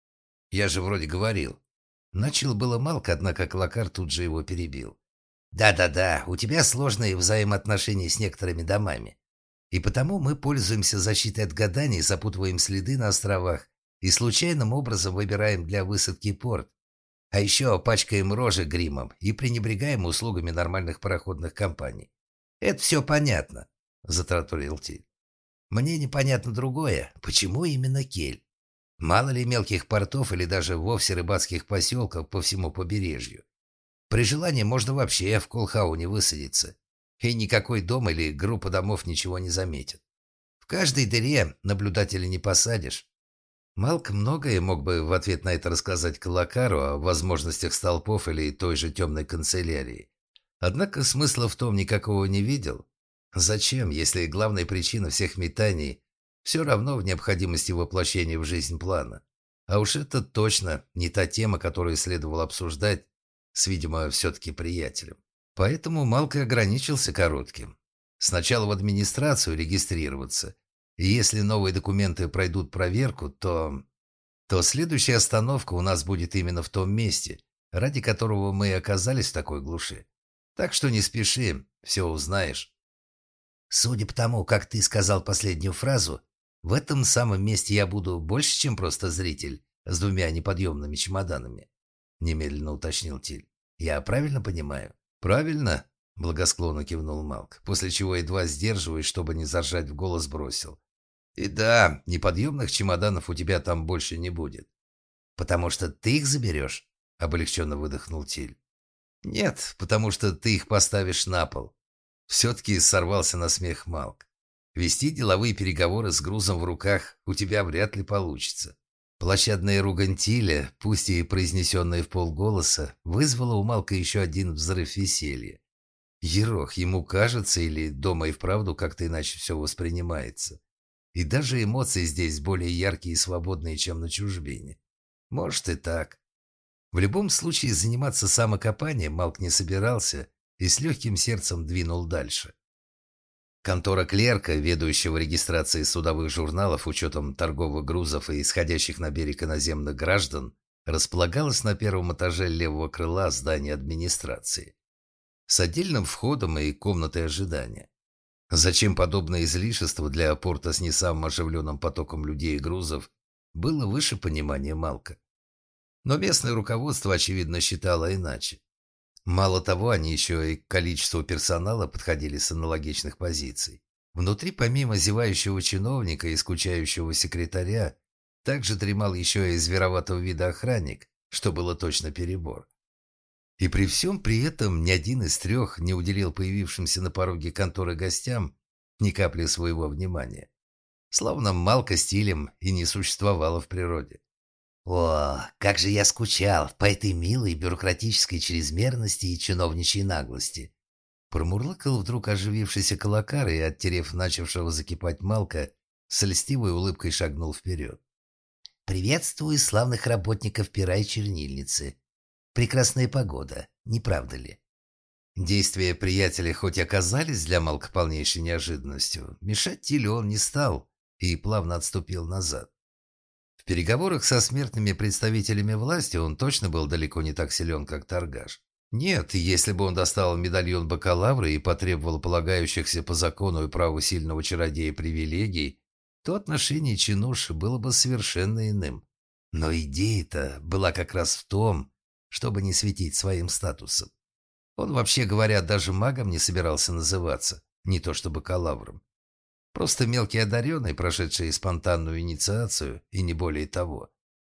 «Я же вроде говорил». Начал было Малк, однако Клакар тут же его перебил. «Да-да-да, у тебя сложные взаимоотношения с некоторыми домами. И потому мы пользуемся защитой от гаданий, запутываем следы на островах и случайным образом выбираем для высадки порт. А еще пачкаем рожи гримом и пренебрегаем услугами нормальных пароходных компаний. Это все понятно», — затраторил Тиль. «Мне непонятно другое. Почему именно Кель? Мало ли мелких портов или даже вовсе рыбацких поселков по всему побережью. При желании можно вообще в Колхауне высадиться, и никакой дом или группа домов ничего не заметит. В каждой дыре наблюдателя не посадишь». Малк многое мог бы в ответ на это рассказать Калакару о возможностях столпов или той же темной канцелярии. Однако смысла в том никакого не видел. Зачем, если главная причина всех метаний все равно в необходимости воплощения в жизнь плана? А уж это точно не та тема, которую следовало обсуждать с, видимо, все-таки приятелем. Поэтому Малк и ограничился коротким. Сначала в администрацию регистрироваться. И если новые документы пройдут проверку, то... то следующая остановка у нас будет именно в том месте, ради которого мы и оказались в такой глуши. Так что не спеши, все узнаешь. Судя по тому, как ты сказал последнюю фразу, в этом самом месте я буду больше, чем просто зритель с двумя неподъемными чемоданами, немедленно уточнил Тиль. Я правильно понимаю? Правильно, благосклонно кивнул Малк, после чего, едва сдерживаясь, чтобы не заржать в голос, бросил. И да, неподъемных чемоданов у тебя там больше не будет. Потому что ты их заберешь? Облегченно выдохнул Тиль. Нет, потому что ты их поставишь на пол. Все-таки сорвался на смех Малк. Вести деловые переговоры с грузом в руках у тебя вряд ли получится. Площадная ругань Тиля, пусть и произнесенная в полголоса, вызвала у Малка еще один взрыв веселья. Ерох, ему кажется, или дома и вправду как-то иначе все воспринимается. И даже эмоции здесь более яркие и свободные, чем на чужбине. Может и так. В любом случае заниматься самокопанием Малк не собирался и с легким сердцем двинул дальше. Контора клерка, ведущего регистрацией судовых журналов учетом торговых грузов и исходящих на берег иноземных граждан, располагалась на первом этаже левого крыла здания администрации с отдельным входом и комнатой ожидания. Зачем подобное излишество для порта с не самым оживленным потоком людей и грузов, было выше понимания Малка. Но местное руководство, очевидно, считало иначе. Мало того, они еще и к количеству персонала подходили с аналогичных позиций. Внутри, помимо зевающего чиновника и скучающего секретаря, также дремал еще и звероватого вида охранник, что было точно перебор. И при всем при этом ни один из трех не уделил появившимся на пороге конторы гостям ни капли своего внимания. Словно Малка стилем и не существовало в природе. «О, как же я скучал по этой милой бюрократической чрезмерности и чиновничьей наглости!» Промурлыкал вдруг оживившийся Калакар и, оттерев начавшего закипать Малка, с льстивой улыбкой шагнул вперед. «Приветствую славных работников пера и чернильницы. Прекрасная погода, не правда ли?» Действия приятеля хоть и оказались для Малка полнейшей неожиданностью, мешать Тилю он не стал и плавно отступил назад. В переговорах со смертными представителями власти он точно был далеко не так силен, как торгаш. Нет, если бы он достал медальон бакалавра и потребовал полагающихся по закону и праву сильного чародея привилегий, то отношение чинуши было бы совершенно иным. Но идея-то была как раз в том, чтобы не светить своим статусом. Он, вообще говоря, даже магом не собирался называться, не то что бакалавром. Просто мелкий одаренный, прошедший спонтанную инициацию, и не более того.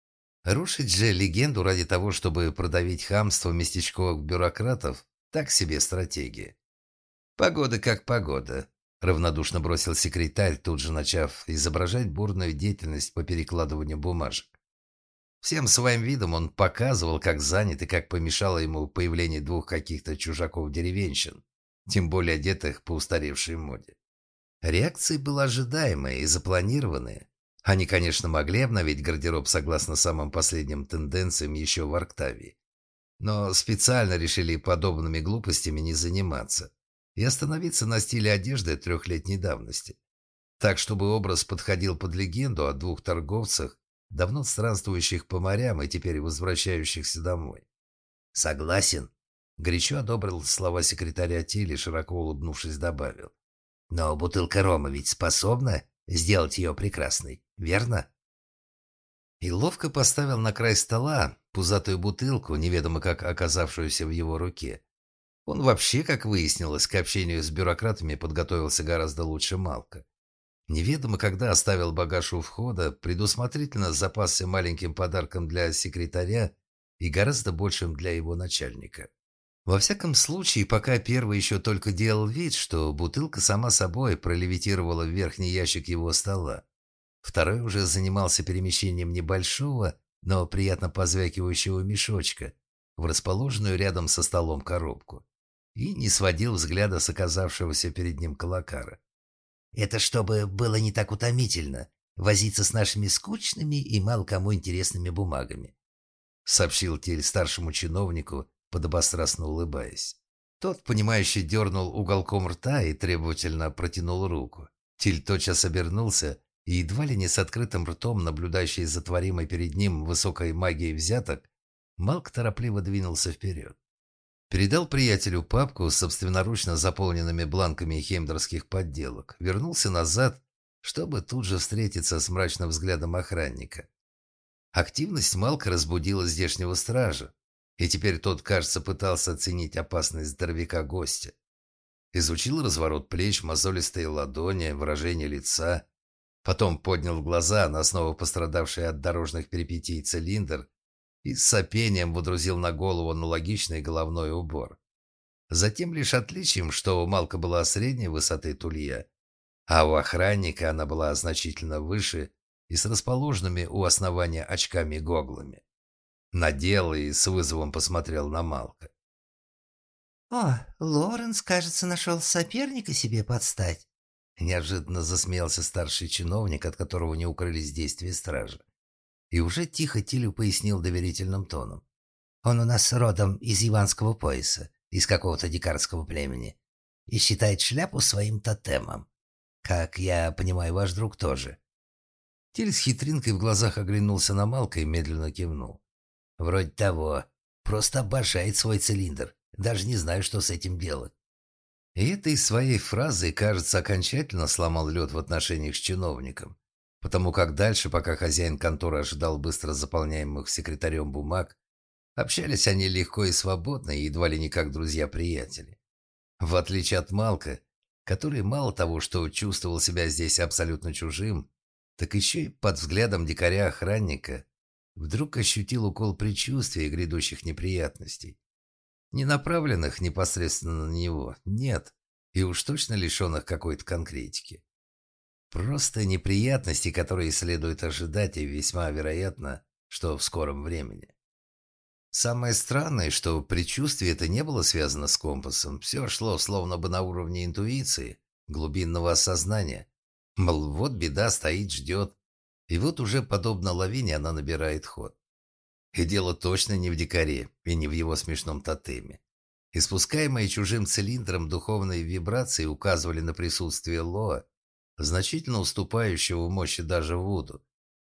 Рушить же легенду ради того, чтобы продавить хамство местечковых бюрократов, так себе стратегия. «Погода как погода», — равнодушно бросил секретарь, тут же начав изображать бурную деятельность по перекладыванию бумажек. Всем своим видом он показывал, как занят и как помешало ему появление двух каких-то чужаков-деревенщин, тем более одетых по устаревшей моде. Реакция была ожидаемая и запланированная. Они, конечно, могли обновить гардероб согласно самым последним тенденциям еще в Арктавии. но специально решили подобными глупостями не заниматься и остановиться на стиле одежды трехлетней давности. Так, чтобы образ подходил под легенду о двух торговцах, давно странствующих по морям и теперь возвращающихся домой.
Согласен.
Горячо одобрил слова секретаря Тиль и, широко улыбнувшись, добавил.
Но бутылка рома ведь способна сделать ее прекрасной, верно?
И ловко поставил на край стола пузатую бутылку, неведомо как оказавшуюся в его руке. Он вообще, как выяснилось, к общению с бюрократами подготовился гораздо лучше Малка. Неведомо когда оставил багаж у входа, предусмотрительно запасся маленьким подарком для секретаря и гораздо большим для его начальника. Во всяком случае, пока первый еще только делал вид, что бутылка сама собой пролевитировала в верхний ящик его стола, второй уже занимался перемещением небольшого, но приятно позвякивающего мешочка в расположенную рядом со столом коробку и не сводил взгляда с оказавшегося перед ним колокара.
Это чтобы было не так утомительно возиться с нашими скучными и мало кому интересными бумагами,
сообщил Тиль старшему чиновнику, подобострастно улыбаясь. Тот, понимающе дернул уголком рта и требовательно протянул руку. Тиль тотчас обернулся и, едва ли не с открытым ртом, наблюдающий за творимой перед ним высокой магией взяток, Малк торопливо двинулся вперед. Передал приятелю папку с собственноручно заполненными бланками хеймдерских подделок, вернулся назад, чтобы тут же встретиться с мрачным взглядом охранника. Активность Малка разбудила здешнего стража, и теперь тот, кажется, пытался оценить опасность здоровяка-гостя. Изучил разворот плеч, мозолистые ладони, выражение лица, потом поднял глаза на снова пострадавший от дорожных перипетий цилиндр и с сопением водрузил на голову аналогичный головной убор. Затем лишь отличием, что у Малка была средней высоты тулья, а у охранника она была значительно выше и с расположенными у основания очками-гоглами. Надел и с вызовом посмотрел на Малка.
«О, Лоренс, кажется, нашел соперника себе подстать», — неожиданно засмеялся старший чиновник, от которого не укрылись действия стражи. И уже тихо Тилю пояснил доверительным тоном. «Он у нас родом из Иванского пояса, из какого-то дикарского племени, и считает шляпу своим тотемом. Как я понимаю, ваш друг тоже».
Тиль с хитринкой в глазах оглянулся на Малка и медленно кивнул.
«Вроде того. Просто обожает свой цилиндр. Даже не знаю, что с этим делать».
И этой своей фразой, кажется, окончательно сломал лед в отношениях с чиновником, потому как дальше, пока хозяин конторы ожидал быстро заполняемых секретарем бумаг, общались они легко и свободно, и едва ли не как друзья-приятели. В отличие от Малка, который мало того, что чувствовал себя здесь абсолютно чужим, так еще и под взглядом дикаря-охранника вдруг ощутил укол предчувствия грядущих неприятностей. Не направленных непосредственно на него, нет, и уж точно лишенных какой-то конкретики. Просто неприятности, которые следует ожидать, и весьма вероятно, что в скором времени. Самое странное, что предчувствие это не было связано с компасом, все шло словно бы на уровне интуиции, глубинного осознания. Мол, вот беда стоит, ждет, и вот уже, подобно лавине, она набирает ход. И дело точно не в дикаре и не в его смешном тотеме. Испускаемые чужим цилиндром духовные вибрации указывали на присутствие Лоа, значительно уступающего в мощи даже Вуду.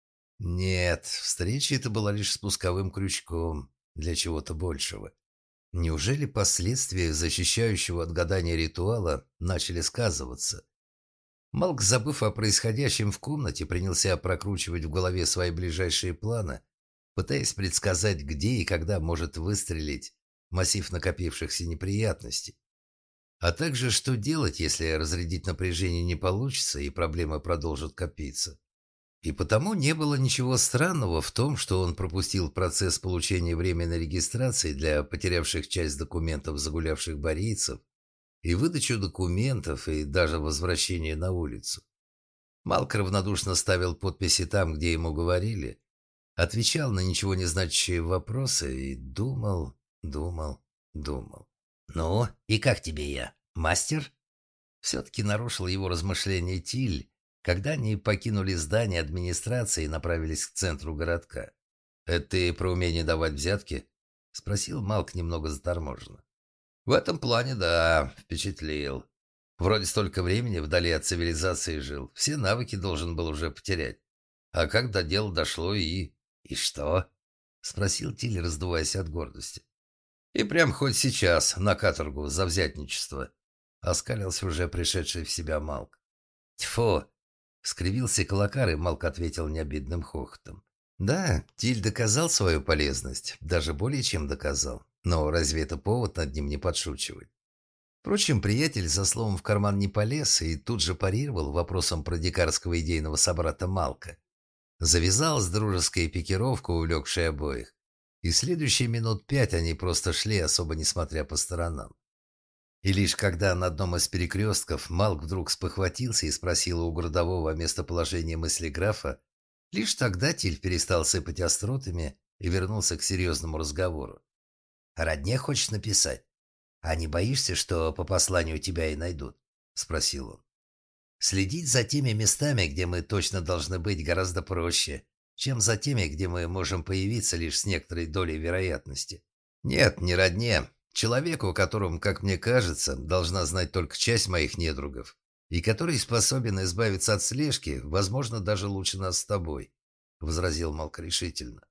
Нет, встреча эта была лишь спусковым крючком для чего-то большего. Неужели последствия защищающего от гадания ритуала начали сказываться? Малк, забыв о происходящем в комнате, принялся прокручивать в голове свои ближайшие планы, пытаясь предсказать, где и когда может выстрелить массив накопившихся неприятностей. А также, что делать, если разрядить напряжение не получится и проблемы продолжат копиться. И потому не было ничего странного в том, что он пропустил процесс получения временной регистрации для потерявших часть документов загулявших борейцев и выдачу документов и даже возвращение на улицу. Малк равнодушно ставил подписи там, где ему говорили, отвечал на ничего не значащие вопросы и думал, думал, думал.
«Ну, и как тебе я, мастер?»
Все-таки нарушил его размышления Тиль, когда они покинули здание администрации и направились к центру городка. «Это ты про умение давать взятки?» — спросил Малк немного заторможенно. «В этом плане, да, впечатлил. Вроде столько времени вдали от цивилизации жил, все навыки должен был уже потерять. А как до дела дошло и...» «И что?» — спросил Тиль, раздуваясь от гордости. «И прям хоть сейчас на каторгу за взятничество», — оскалился уже пришедший в себя Малк. «Тьфу!» — скривился Колокар, и Малк ответил необидным хохотом. Да, Тиль доказал свою полезность, даже более чем доказал. Но разве это повод над ним не подшучивать? Впрочем, приятель за словом в карман не полез и тут же парировал вопросом про дикарского идейного собрата Малка. Завязалась дружеская пикировка, увлекшая обоих. И следующие минут пять они просто шли, особо не смотря по сторонам. И лишь когда на одном из перекрестков Малк вдруг спохватился и спросил у городового о местоположении мысли графа, лишь тогда Тиль перестал сыпать остротами и вернулся к серьезному разговору. «Родне хочешь написать? А не боишься, что по посланию тебя и найдут?» — спросил он. «Следить за теми местами, где мы точно должны быть, гораздо проще, чем за теми, где мы можем появиться лишь с некоторой долей вероятности. Нет, не родне. Человеку, которому, как мне кажется, должна знать только часть моих недругов, и который способен избавиться от слежки, возможно, даже лучше нас с тобой», — возразил Малк решительно.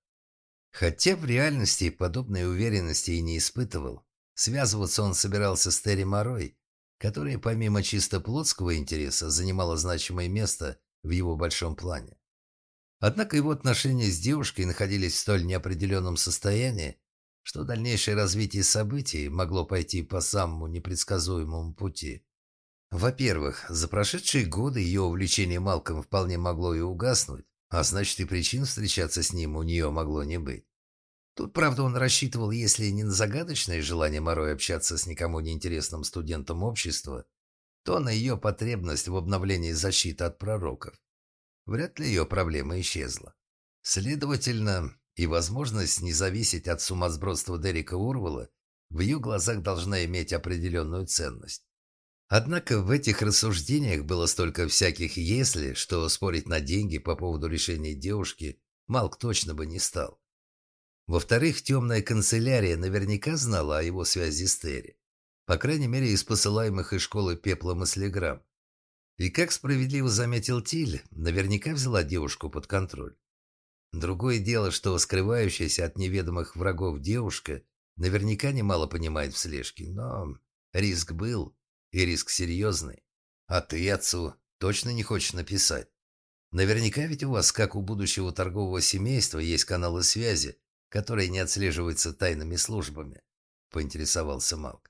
Хотя в реальности подобной уверенности и не испытывал. Связываться он собирался с Терри Морой, которая помимо чисто плотского интереса занимала значимое место в его большом плане. Однако его отношения с девушкой находились в столь неопределенном состоянии, что дальнейшее развитие событий могло пойти по самому непредсказуемому пути. Во-первых, за прошедшие годы ее увлечение Малком вполне могло и угаснуть, а значит и причин встречаться с ним у нее могло не быть. Тут, правда, он рассчитывал, если не на загадочное желание Морой общаться с никому неинтересным студентом общества, то на ее потребность в обновлении защиты от пророков. Вряд ли ее проблема исчезла. Следовательно, и возможность не зависеть от сумасбродства Дерека Урвала в ее глазах должна иметь определенную ценность. Однако в этих рассуждениях было столько всяких «если», что спорить на деньги по поводу решения девушки Малк точно бы не стал. Во-вторых, темная канцелярия наверняка знала о его связи с Терри, по крайней мере из посылаемых из школы пепла мыслеграмм. И, как справедливо заметил Тиль, наверняка взяла девушку под контроль. Другое дело, что скрывающаяся от неведомых врагов девушка наверняка немало понимает в слежке, но риск был. И риск серьезный. А ты отцу точно не хочешь написать? Наверняка ведь у вас, как у будущего торгового семейства, есть каналы связи, которые не отслеживаются тайными службами, поинтересовался Малк.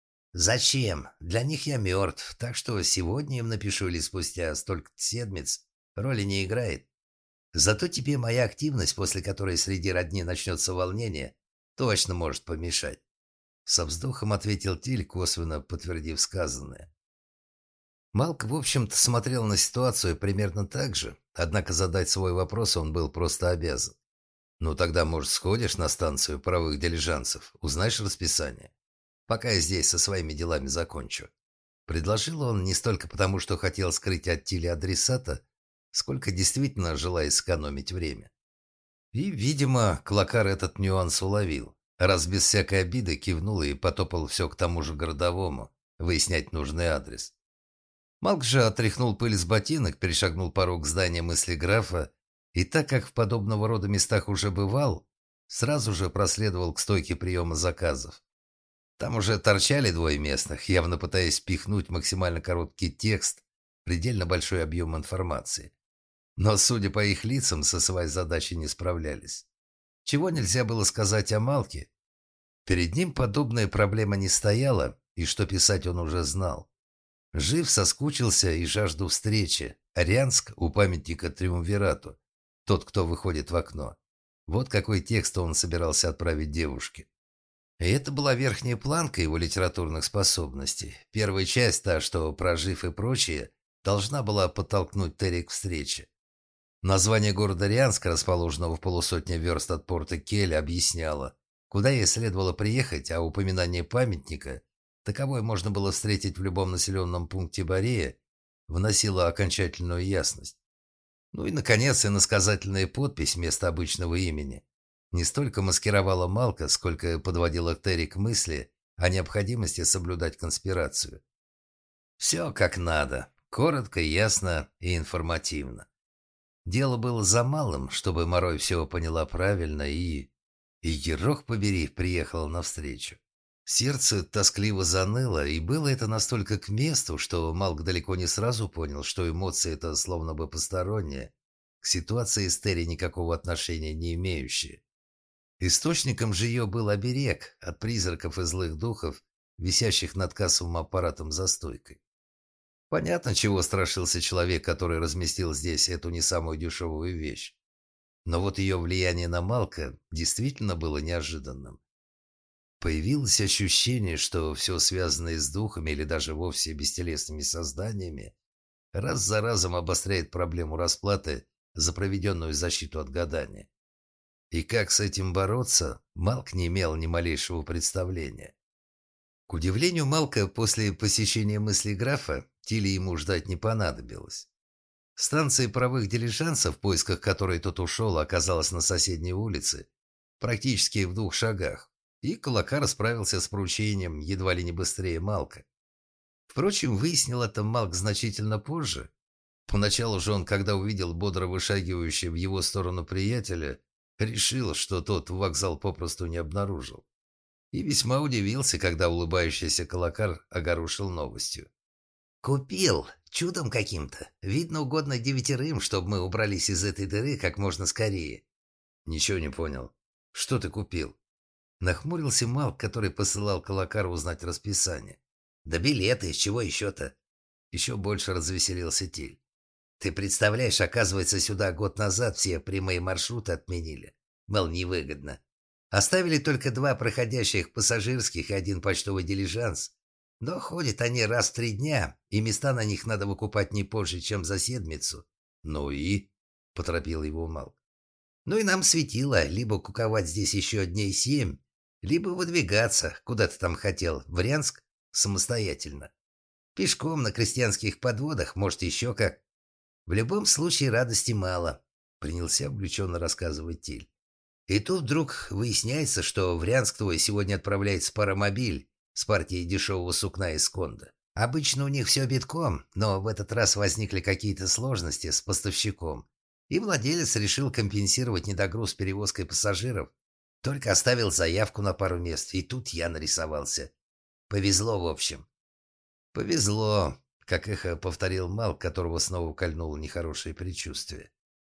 Зачем? Для них я мертв, так что сегодня им напишу или спустя столько седмиц роли не играет. Зато тебе моя активность, после которой среди родни начнется волнение, точно может помешать. Со вздохом ответил Тиль, косвенно подтвердив сказанное. Малк, в общем-то, смотрел на ситуацию примерно так же, однако задать свой вопрос он был просто обязан. «Ну тогда, может, сходишь на станцию паровых дилижансов, узнаешь расписание? Пока я здесь со своими делами закончу». Предложил он не столько потому, что хотел скрыть от Тиля адресата, сколько действительно желая сэкономить время. И, видимо, Клокар этот нюанс уловил. Раз без всякой обиды кивнул и потопал все к тому же городовому, выяснять нужный адрес. Малк же отряхнул пыль с ботинок, перешагнул порог здания мысли графа, и так как в подобного рода местах уже бывал, сразу же проследовал к стойке приема заказов. Там уже торчали двое местных, явно пытаясь пихнуть максимально короткий текст, предельно большой объем информации. Но, судя по их лицам, со своей задачей не справлялись. Чего нельзя было сказать о Малке? Перед ним подобная проблема не стояла, и что писать он уже знал. Жив, соскучился и жажду встречи. Арианск у памятника Триумвирату. Тот, кто выходит в окно. Вот какой текст он собирался отправить девушке. И это была верхняя планка его литературных способностей. Первая часть, та, что про Жив и прочее, должна была подтолкнуть Терри к встрече. Название города Рианск, расположенного в полусотне верст от порта Кель, объясняло, куда ей следовало приехать, а упоминание памятника, таковое можно было встретить в любом населенном пункте Борея, вносило окончательную ясность. Ну и, наконец, иносказательная подпись вместо обычного имени. не столько маскировала Малка, сколько подводила Терри к мысли о необходимости соблюдать конспирацию. Все как надо, коротко, ясно и информативно. Дело было за малым, чтобы Морой все поняла правильно и... И ерох побери, приехала навстречу. Сердце тоскливо заныло, и было это настолько к месту, что Малк далеко не сразу понял, что эмоции это словно бы посторонние, к ситуации с Терри никакого отношения не имеющие. Источником же ее был оберег от призраков и злых духов, висящих над кассовым аппаратом за стойкой. Понятно, чего страшился человек, который разместил здесь эту не самую дешевую вещь. Но вот ее влияние на Малка действительно было неожиданным. Появилось ощущение, что все связанное с духами или даже вовсе бестелесными созданиями раз за разом обостряет проблему расплаты за проведенную защиту от гадания. И как с этим бороться, Малк не имел ни малейшего представления. К удивлению Малка, после посещения мыслей графа, Тиле ему ждать не понадобилось. Станция паровых дилижансов, в поисках которой тот ушел, оказалась на соседней улице, практически в двух шагах, и Колокар справился с поручением едва ли не быстрее Малка. Впрочем, выяснил это Малк значительно позже. Поначалу же он, когда увидел бодро вышагивающего в его сторону приятеля, решил, что тот вокзал попросту не обнаружил. И весьма удивился, когда улыбающийся Колокар огорошил новостью.
«Купил! Чудом каким-то. Видно, угодно девятерым, чтобы мы убрались из этой дыры как можно скорее».
«Ничего не понял. Что ты купил?» Нахмурился Малк, который посылал Колокару узнать расписание.
«Да билеты, с чего еще-то?»
Еще больше развеселился Тиль.
«Ты представляешь, оказывается, сюда год назад все прямые маршруты отменили. Мол, невыгодно. Оставили только два проходящих пассажирских и один почтовый дилижанс. Но ходят они раз в три дня, и места на них надо выкупать не позже, чем за седмицу».
«Ну и?» — поторопил его Малк.
«Ну и нам светило либо куковать здесь еще дней семь, либо выдвигаться, куда ты там хотел, в Рянск, самостоятельно. Пешком на крестьянских подводах, может, еще как. В любом случае радости мало», — принялся увлеченно рассказывать Тиль. «И тут вдруг выясняется, что в Рянск твой сегодня отправляется паромобиль с партией дешевого сукна из Конда. Обычно у них все битком, но в этот раз возникли какие-то сложности с поставщиком, и владелец решил компенсировать недогруз перевозкой пассажиров. Только оставил заявку на пару мест, и тут я нарисовался. Повезло, в общем».
«Повезло», — как эхо повторил Малк, которого снова кольнуло нехорошее предчувствие.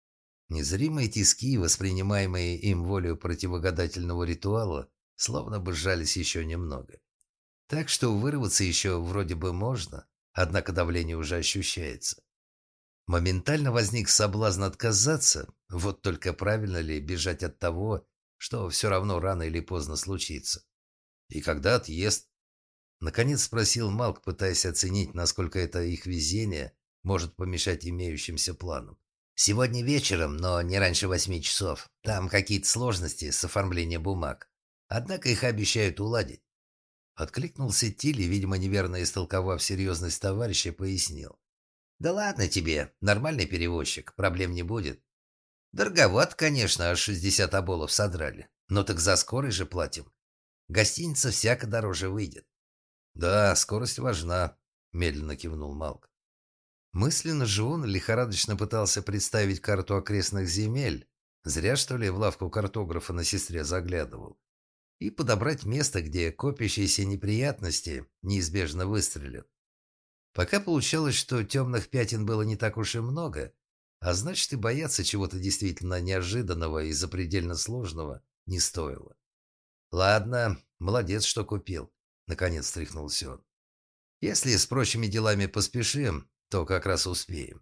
Незримые тиски, воспринимаемые им волею противогадательного ритуала, словно бы сжались еще немного. Так что вырваться еще вроде бы можно, однако давление уже ощущается. Моментально возник соблазн отказаться, вот только правильно ли бежать от того, что все равно рано или поздно случится. И когда отъезд? Наконец спросил Малк, пытаясь оценить, насколько это их везение может помешать имеющимся планам.
«Сегодня вечером, но не раньше восьми часов. Там какие-то сложности с оформлением бумаг. Однако их обещают уладить».
Откликнулся Тиль и, видимо, неверно истолковав серьезность товарища, пояснил.
«Да ладно тебе, нормальный перевозчик, проблем не будет. Дороговато, конечно, аж шестьдесят оболов содрали. Но так за скорость же платим. Гостиница всяко дороже выйдет».
«Да, скорость важна», — медленно кивнул Малк. Мысленно же он лихорадочно пытался представить карту окрестных земель, зря что ли в лавку картографа на сестре заглядывал, и подобрать место, где копящиеся неприятности неизбежно выстрелят. Пока получалось, что темных пятен было не так уж и много, а значит и бояться чего-то действительно неожиданного и запредельно сложного не стоило. «Ладно, молодец, что купил», — наконец встряхнулся он. «Если с прочими делами поспешим, то как раз успеем».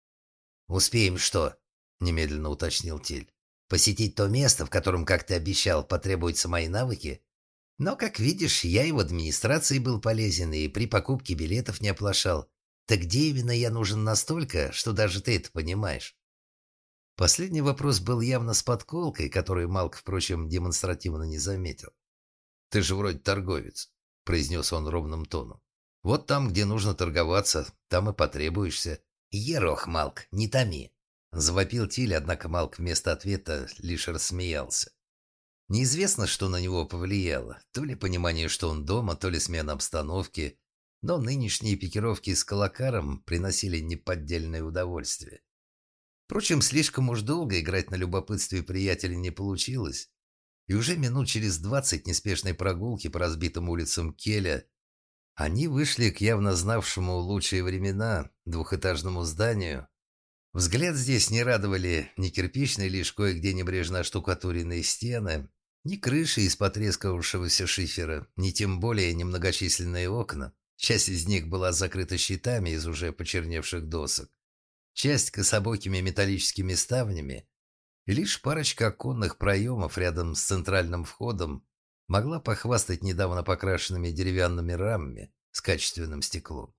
«Успеем что?» — немедленно уточнил Тиль. «Посетить то место, в котором, как ты обещал, потребуются мои навыки? Но, как видишь, я и в администрации был полезен, и при покупке билетов не оплошал. Так где именно я нужен настолько, что даже ты это понимаешь?»
Последний вопрос был явно с подколкой, которую Малк, впрочем, демонстративно не заметил. «Ты же вроде торговец», — произнес он ровным тоном. «Вот там, где нужно торговаться, там и потребуешься».
«Ерох, Малк, не томи»,
— завопил Тиль, однако Малк вместо ответа лишь рассмеялся. Неизвестно, что на него повлияло. То ли понимание, что он дома, то ли смена обстановки. Но нынешние пикировки с Калакаром приносили неподдельное удовольствие. Впрочем, слишком уж долго играть на любопытстве приятеля не получилось. И уже минут через двадцать неспешной прогулки по разбитым улицам Келя они вышли к явно знавшему лучшие времена двухэтажному зданию. Взгляд здесь не радовали ни кирпичные, лишь кое-где небрежно оштукатуренные стены, ни крыши из потрескавшегося шифера, ни тем более немногочисленные окна. Часть из них была закрыта щитами из уже почерневших досок, часть кособокими металлическими ставнями, и лишь парочка оконных проемов рядом с центральным входом могла похвастать недавно покрашенными деревянными рамами с качественным стеклом.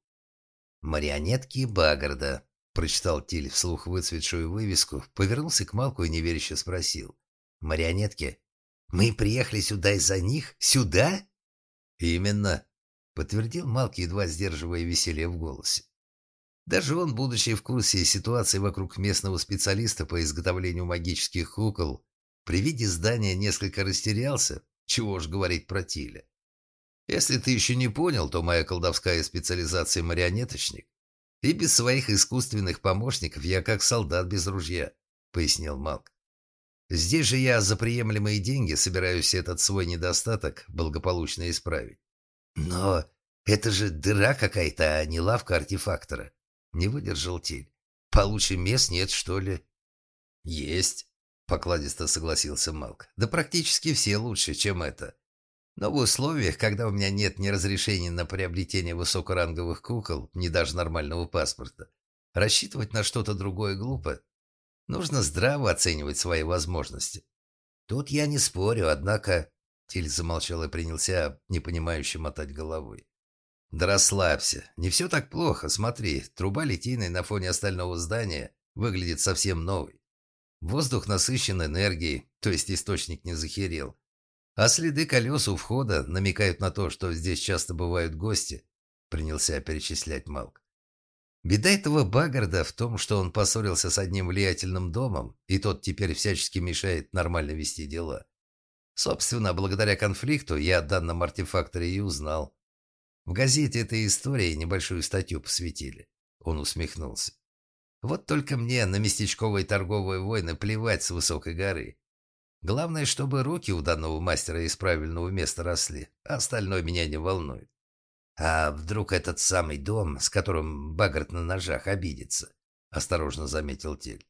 «Марионетки Багарда», — прочитал Тиль вслух выцветшую вывеску, повернулся к Малку и неверяще спросил. «Марионетки? Мы приехали сюда из-за них? Сюда?» «Именно», — подтвердил Малк, едва сдерживая веселье в голосе. Даже он, будучи в курсе ситуации вокруг местного специалиста по изготовлению магических кукол, при виде здания несколько растерялся, чего уж говорить про Тиля. «Если ты еще не понял, то моя колдовская специализация — марионеточник. И без своих искусственных помощников я как солдат без ружья», — пояснил Малк. «Здесь же я за приемлемые деньги собираюсь этот свой недостаток благополучно исправить». «Но это же дыра какая-то, а не лавка артефактора», — не выдержал Тиль. «Получше мест нет, что ли?» «Есть», — покладисто согласился Малк. «Да практически все лучше, чем это. Но в условиях, когда у меня нет ни разрешения на приобретение высокоранговых кукол, ни даже нормального паспорта, рассчитывать на что-то другое глупо. Нужно здраво оценивать свои возможности». «Тут я не спорю, однако...» Тиль замолчал и принялся непонимающе мотать головой. «Да расслабься. Не все так плохо. Смотри, труба литейная на фоне остального здания выглядит совсем новой. Воздух насыщен энергией, то есть источник не захерел. А следы колес у входа намекают на то, что здесь часто бывают гости», — принялся перечислять Малк. «Беда этого Багарда в том, что он поссорился с одним влиятельным домом, и тот теперь всячески мешает нормально вести дела. Собственно, благодаря конфликту я о данном артефакторе и узнал. В газете этой истории небольшую статью посвятили». Он усмехнулся. «Вот только мне на местечковые торговые войны плевать с высокой горы. Главное, чтобы руки у данного мастера из правильного места росли, а остальное меня не волнует». «А вдруг этот самый дом, с которым Багард на ножах, обидится?» — осторожно заметил Тиль.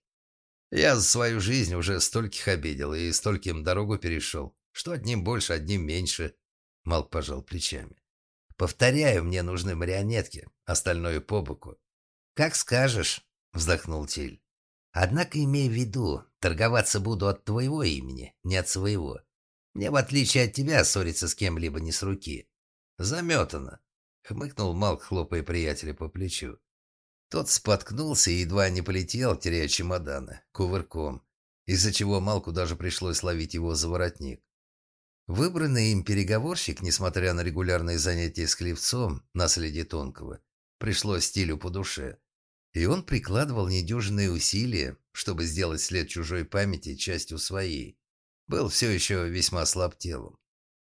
«Я за свою жизнь уже стольких обидел и стольким дорогу перешел, что одним больше, одним меньше», — Малк пожал плечами. «Повторяю, мне нужны марионетки, остальное по боку». «Как скажешь», — вздохнул Тиль. «Однако имей в виду, торговаться буду от твоего имени, не от своего. Мне, в отличие от тебя, ссориться с кем-либо не с руки». «Заметано», — хмыкнул Малк, хлопая приятеля по плечу. Тот споткнулся и едва не полетел, теряя чемоданы, кувырком, из-за чего Малку даже пришлось ловить его за воротник. Выбранный им переговорщик, несмотря на регулярные занятия с Клевцом на следе Тонкого, пришлось стилю по душе. И он прикладывал недюжинные усилия, чтобы сделать след чужой памяти частью своей. Был все еще весьма слаб телом.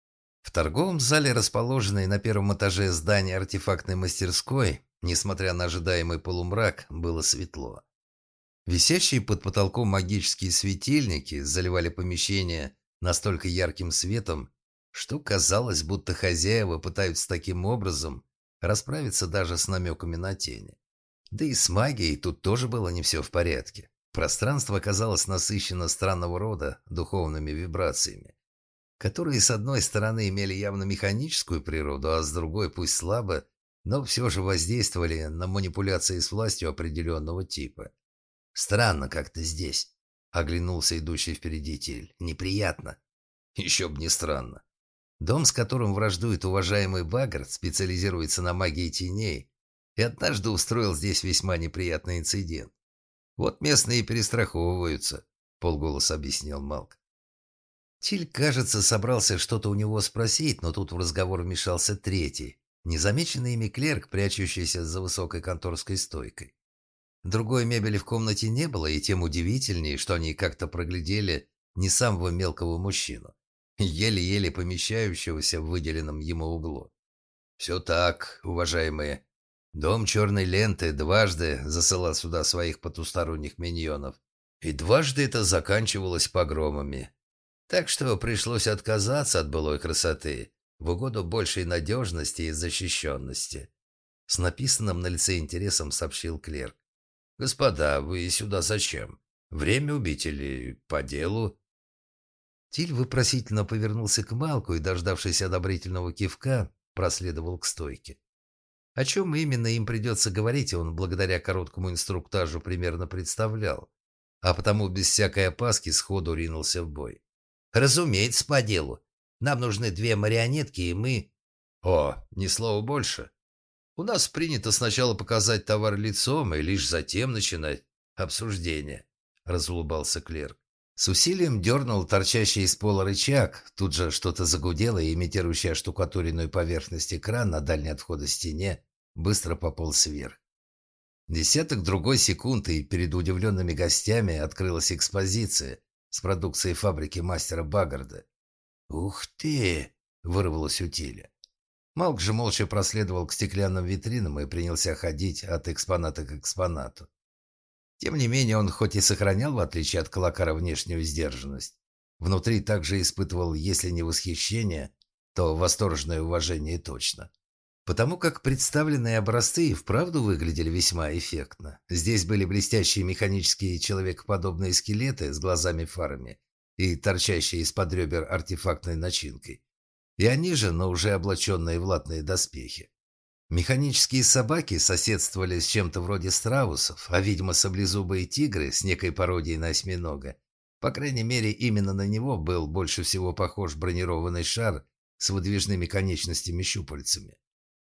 В торговом зале, расположенной на первом этаже здания артефактной мастерской, несмотря на ожидаемый полумрак, было светло. Висящие под потолком магические светильники заливали помещение настолько ярким светом, что казалось, будто хозяева пытаются таким образом расправиться даже с намеками на тени. Да и с магией тут тоже было не все в порядке. Пространство оказалось насыщено странного рода духовными вибрациями, которые с одной стороны имели явно механическую природу, а с другой, пусть слабо, но все же воздействовали на манипуляции с властью определенного типа. «Странно как-то здесь», — оглянулся идущий впереди Тиль. «Неприятно». «Еще б не странно. Дом, с которым враждует уважаемый Багард, специализируется на магии теней и однажды устроил здесь весьма неприятный инцидент. Вот местные перестраховываются», — полголоса объяснил Малк. Тиль, кажется, собрался что-то у него спросить, но тут в разговор вмешался третий, незамеченный ими клерк, прячущийся за высокой конторской стойкой. Другой мебели в комнате не было, и тем удивительнее, что они как-то проглядели не самого мелкого мужчину. еле-еле помещающегося в выделенном ему углу. «Все так, уважаемые. Дом черной ленты дважды засылал сюда своих потусторонних миньонов, и дважды это заканчивалось погромами. Так что пришлось отказаться от былой красоты в угоду большей надежности и защищенности». С написанным на лице интересом сообщил клерк. «Господа, вы сюда зачем? Время убить или по делу?» Тиль вопросительно повернулся к Малку и, дождавшись одобрительного кивка, проследовал к стойке. О чем именно им придется говорить, он благодаря короткому инструктажу примерно представлял, а потому без всякой опаски сходу ринулся в бой. «Разумеется, по делу. Нам нужны две марионетки, и мы...» «О, ни слова больше. У нас принято сначала показать товар лицом и лишь затем начинать обсуждение», — разулыбался клерк. С усилием дернул торчащий из пола рычаг, тут же что-то загудело, и имитирующая штукатуренную поверхность экран на дальней от входа стене быстро пополз вверх. Десяток другой секунд, и перед удивленными гостями открылась экспозиция с продукцией фабрики мастера Баггарда. «Ух ты!» — вырвалось у Тиля. Малк же молча проследовал к стеклянным витринам и принялся ходить от экспоната к экспонату. Тем не менее, он хоть и сохранял, в отличие от Клакара, внешнюю сдержанность, внутри также испытывал, если не восхищение, то восторженное уважение точно. Потому как представленные образцы и вправду выглядели весьма эффектно. Здесь были блестящие механические человекоподобные скелеты с глазами-фарами и торчащие из-под ребер артефактной начинкой. И они же, но уже облаченные в латные доспехи. Механические собаки соседствовали с чем-то вроде страусов, а, видимо, саблезубые тигры с некой пародией на осьминога. По крайней мере, именно на него был больше всего похож бронированный шар с выдвижными конечностями-щупальцами.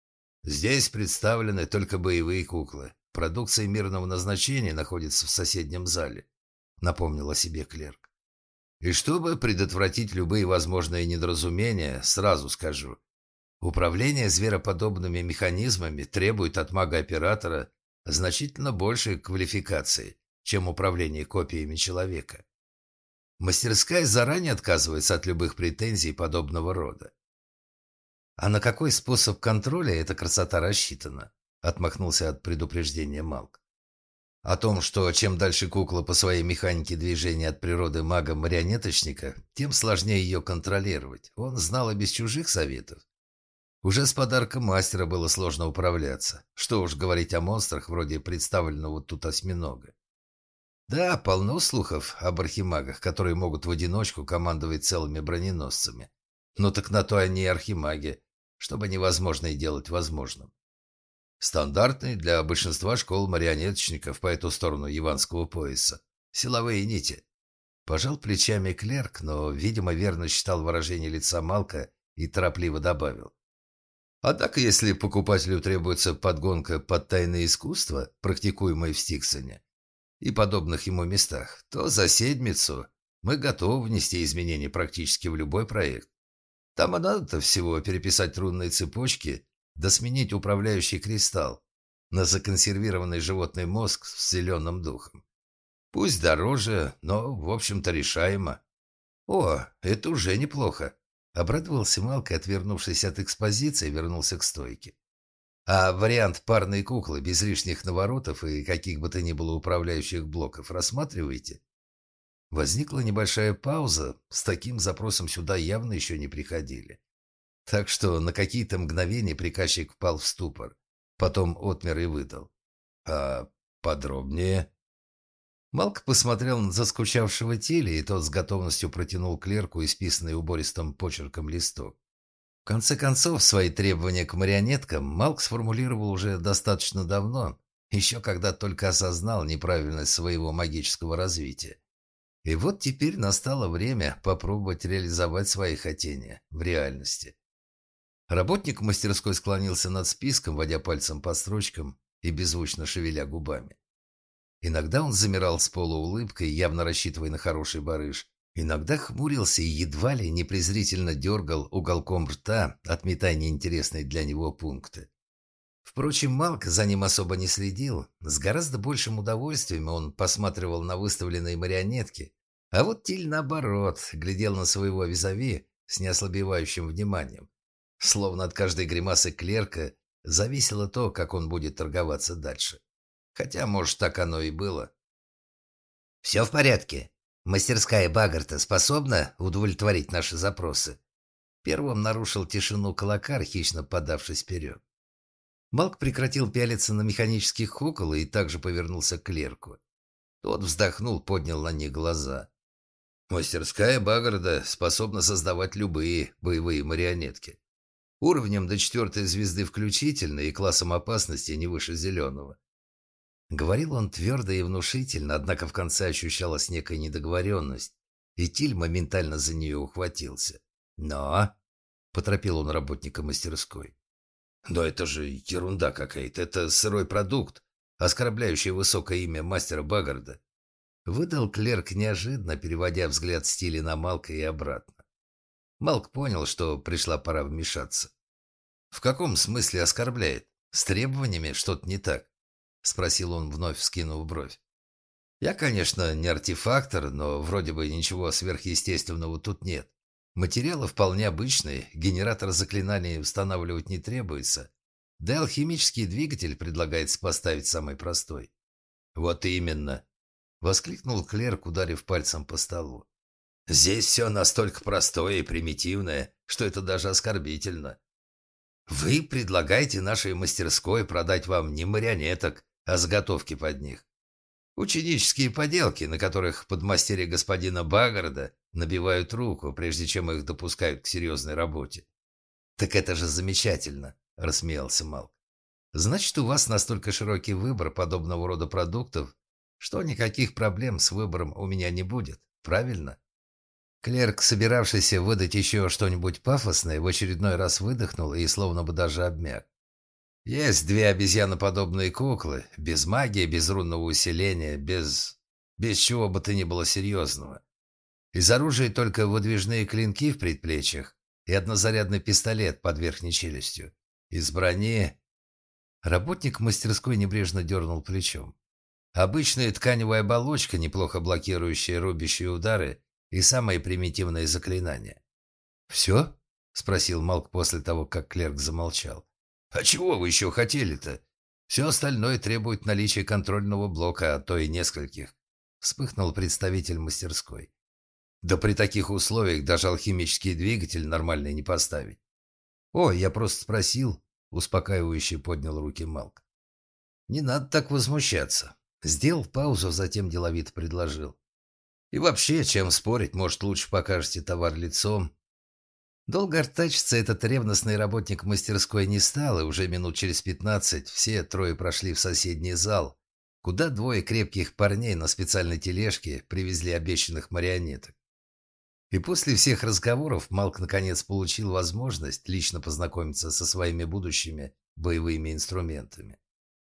«Здесь представлены только боевые куклы. Продукция мирного назначения находится в соседнем зале», — напомнил о себе клерк. «И чтобы предотвратить любые возможные недоразумения, сразу скажу, управление звероподобными механизмами требует от мага-оператора значительно большей квалификации, чем управление копиями человека. Мастерская заранее отказывается от любых претензий подобного рода». «А на какой способ контроля эта красота рассчитана?» — отмахнулся от предупреждения Малк. О том, что чем дальше кукла по своей механике движения от природы мага-марионеточника, тем сложнее ее контролировать, он знал и без чужих советов. Уже с подарком мастера было сложно управляться. Что уж говорить о монстрах, вроде представленного тут осьминога. Да, полно слухов об архимагах, которые могут в одиночку командовать целыми броненосцами. Но так на то они и архимаги, чтобы невозможное делать возможным. Стандартные для большинства школ марионеточников по эту сторону Яванского пояса. Силовые нити. Пожал плечами клерк, но, видимо, верно считал выражение лица Малка и торопливо добавил. Однако, если покупателю требуется подгонка под тайное искусство, практикуемое в Стиксоне и подобных ему местах, то за седмицу мы готовы внести изменения практически в любой проект. Там и надо-то всего переписать рунные цепочки, да сменить управляющий кристалл на законсервированный животный мозг с зеленым духом. Пусть дороже, но, в общем-то, решаемо. О, это уже неплохо. Обрадовался Малк и, отвернувшись от экспозиции, вернулся к стойке. А вариант парной куклы без лишних наворотов и каких бы то ни было управляющих блоков рассматриваете? Возникла небольшая пауза, с таким запросом сюда явно еще не приходили. Так что на какие-то мгновения приказчик впал в ступор, потом отмер и выдал. «А подробнее?» Малк посмотрел на заскучавшего Тиля, и тот с готовностью протянул клерку исписанный убористым почерком листок. В конце концов, свои требования к марионеткам Малк сформулировал уже достаточно давно, еще когда только осознал неправильность своего магического развития. И вот теперь настало время попробовать реализовать свои хотения в реальности. Работник мастерской склонился над списком, водя пальцем по строчкам и беззвучно шевеля губами. Иногда он замирал с полуулыбкой, явно рассчитывая на хороший барыш. Иногда хмурился и едва ли не презрительно дергал уголком рта, отметая неинтересные для него пункты. Впрочем, Малк за ним особо не следил. С гораздо большим удовольствием он посматривал на выставленные марионетки. А вот Тиль, наоборот, глядел на своего визави с неослабевающим вниманием. Словно от каждой гримасы клерка зависело то, как он будет торговаться дальше. Хотя, может, так оно и было.
«Все в порядке? Мастерская Багарта способна удовлетворить наши запросы?»
Первым нарушил тишину Колокар, хищно подавшись вперед. Малк прекратил пялиться на механических кукол и также повернулся к клерку. Тот вздохнул, поднял на них глаза. «Мастерская Багарда способна создавать любые боевые марионетки. Уровнем до четвертой звезды включительно и классом опасности не выше зеленого». Говорил он твердо и внушительно, однако в конце ощущалась некая недоговоренность, и Тиль моментально за нее ухватился. «Но...» — поторопил он работника мастерской. «Да это же ерунда какая-то, это сырой продукт, оскорбляющий высокое имя мастера Багарда». Выдал клерк неожиданно, переводя взгляд с Тиля на Малка и обратно. Малк понял, что пришла пора вмешаться. «В каком смысле оскорбляет? С требованиями что-то не так?» — спросил он, вновь вскинув бровь. «Я, конечно, не артефактор, но вроде бы ничего сверхъестественного тут нет. Материалы вполне обычные, генератор заклинаний устанавливать не требуется, да и алхимический двигатель предлагается поставить самый простой». «Вот именно!» — воскликнул клерк, ударив пальцем по столу. «Здесь все настолько простое и примитивное, что это даже оскорбительно. Вы предлагаете нашей мастерской продать вам не марионеток, а заготовки под них. Ученические поделки, на которых подмастерья господина Багарда набивают руку, прежде чем их допускают к серьезной работе». «Так это же замечательно», — рассмеялся Малк. «Значит, у вас настолько широкий выбор подобного рода продуктов, что никаких проблем с выбором у меня не будет, правильно?» Клерк, собиравшийся выдать еще что-нибудь пафосное, в очередной раз выдохнул и словно бы даже обмяк. «Есть две обезьяноподобные куклы, без магии, без рунного усиления, без... без чего бы то ни было серьезного. Из оружия только выдвижные клинки в предплечьях и однозарядный пистолет под верхней челюстью. Из брони...» Работник мастерской небрежно дернул плечом. «Обычная тканевая оболочка, неплохо блокирующая рубящие удары, и самые примитивные заклинания». «Все?» — спросил Малк после того, как клерк замолчал. «А чего вы еще хотели-то? Все остальное требует наличия контрольного блока, а то и нескольких», — вспыхнул представитель мастерской. «Да при таких условиях даже алхимический двигатель нормальный не поставить». «О, я просто спросил», — успокаивающе поднял руки Малк. «Не надо так возмущаться». Сделал паузу, затем деловито предложил. «И вообще, чем спорить, может, лучше покажете товар лицом». Долго артачиться этот ревностный работник мастерской не стал, и уже минут через пятнадцать все трое прошли в соседний зал, куда двое крепких парней на специальной тележке привезли обещанных марионеток. И после всех разговоров Малк наконец получил возможность лично познакомиться со своими будущими боевыми инструментами.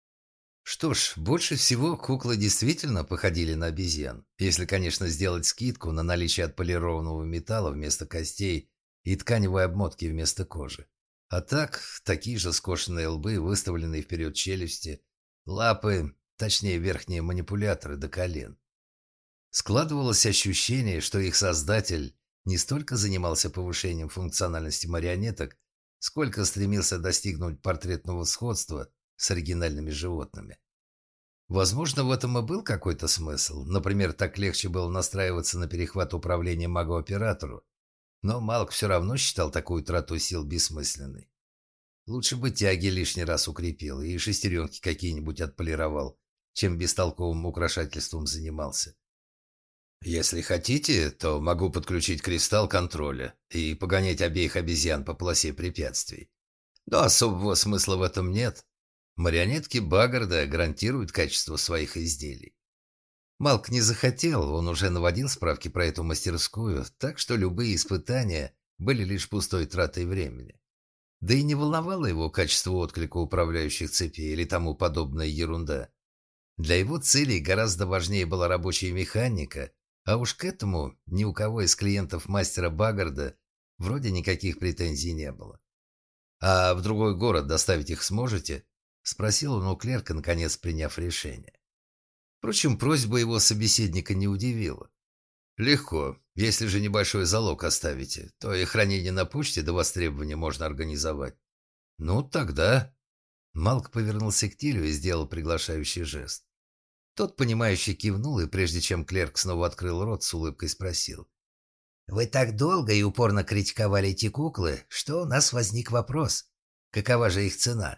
Что ж, больше всего куклы действительно походили на обезьян, если, конечно, сделать скидку на наличие отполированного металла вместо костей и тканевой обмотки вместо кожи. А так, такие же скошенные лбы, выставленные вперед челюсти, лапы, точнее верхние манипуляторы до колен. Складывалось ощущение, что их создатель не столько занимался повышением функциональности марионеток, сколько стремился достигнуть портретного сходства с оригинальными животными. Возможно, в этом и был какой-то смысл. Например, так легче было настраиваться на перехват управления магу-оператору. Но Малк все равно считал такую трату сил бессмысленной. Лучше бы тяги лишний раз укрепил и шестеренки какие-нибудь отполировал, чем бестолковым украшательством занимался. «Если хотите, то могу подключить кристалл контроля и погонять обеих обезьян по полосе препятствий. Но особого смысла в этом нет. Марионетки Багарда гарантируют качество своих изделий». Малк не захотел, он уже наводил справки про эту мастерскую, так что любые испытания были лишь пустой тратой времени. Да и не волновало его качество отклика управляющих цепей или тому подобная ерунда. Для его целей гораздо важнее была рабочая механика, а уж к этому ни у кого из клиентов мастера Багарда вроде никаких претензий не было. «А в другой город доставить их сможете?» — спросил он у клерка, наконец приняв решение. Впрочем, просьба его собеседника не удивила. «Легко. Если же небольшой залог оставите, то и хранение на почте до востребования можно организовать. Ну, тогда... Малк повернулся к Тилю и сделал приглашающий жест. Тот, понимающе кивнул, и прежде чем клерк снова открыл рот, с улыбкой спросил.
«Вы так долго и упорно критиковали эти куклы, что у нас возник вопрос. Какова же их цена?»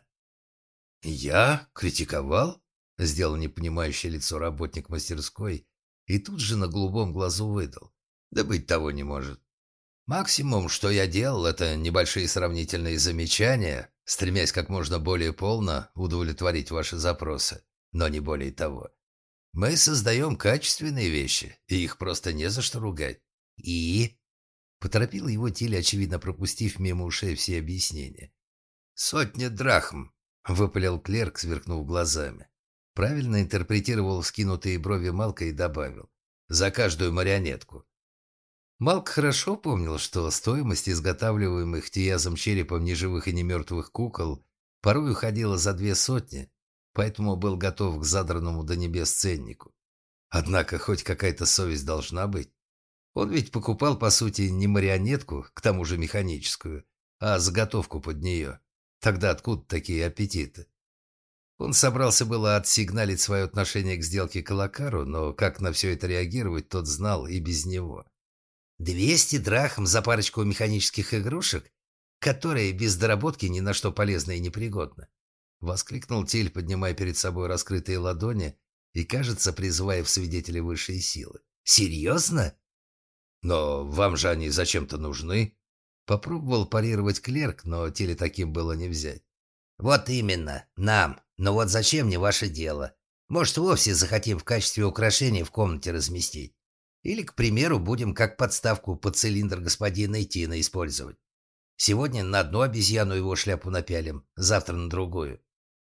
«Я? Критиковал?» — сделал непонимающее лицо работник мастерской и тут же на голубом глазу выдал. «Да быть того не может. Максимум, что я делал, это небольшие сравнительные замечания, стремясь как можно более полно удовлетворить ваши запросы, но не более того. Мы создаем качественные вещи, и их просто не за что ругать. И...» Поторопил его Тиль, очевидно пропустив мимо ушей все объяснения. «Сотня драхм», — выпалил клерк, сверкнув глазами. Правильно интерпретировал вскинутые брови Малка и добавил. «За каждую марионетку». Малк хорошо помнил, что стоимость изготавливаемых Тиязом черепом неживых и немертвых кукол порой уходила за две сотни, поэтому был готов к задранному до небес ценнику. Однако хоть какая-то совесть должна быть. Он ведь покупал, по сути, не марионетку, к тому же механическую, а заготовку под нее. Тогда откуда такие аппетиты? Он собрался было отсигналить свое отношение к сделке Калакару, но как на все это реагировать, тот знал и без него.
«Двести драхм за парочку механических игрушек, которые без доработки ни на что полезны и непригодны!»
— воскликнул Тиль, поднимая перед собой раскрытые ладони и, кажется, призывая в свидетели высшие силы.
«Серьезно?»
«Но вам же они зачем-то нужны?» Попробовал парировать клерк, но Тиле таким было не взять.
«Вот именно, нам. Но вот зачем мне ваше дело? Может, вовсе захотим в качестве украшения в комнате разместить? Или, к примеру, будем как подставку под цилиндр господина Тина использовать? Сегодня на одну обезьяну его шляпу напялим, завтра на другую».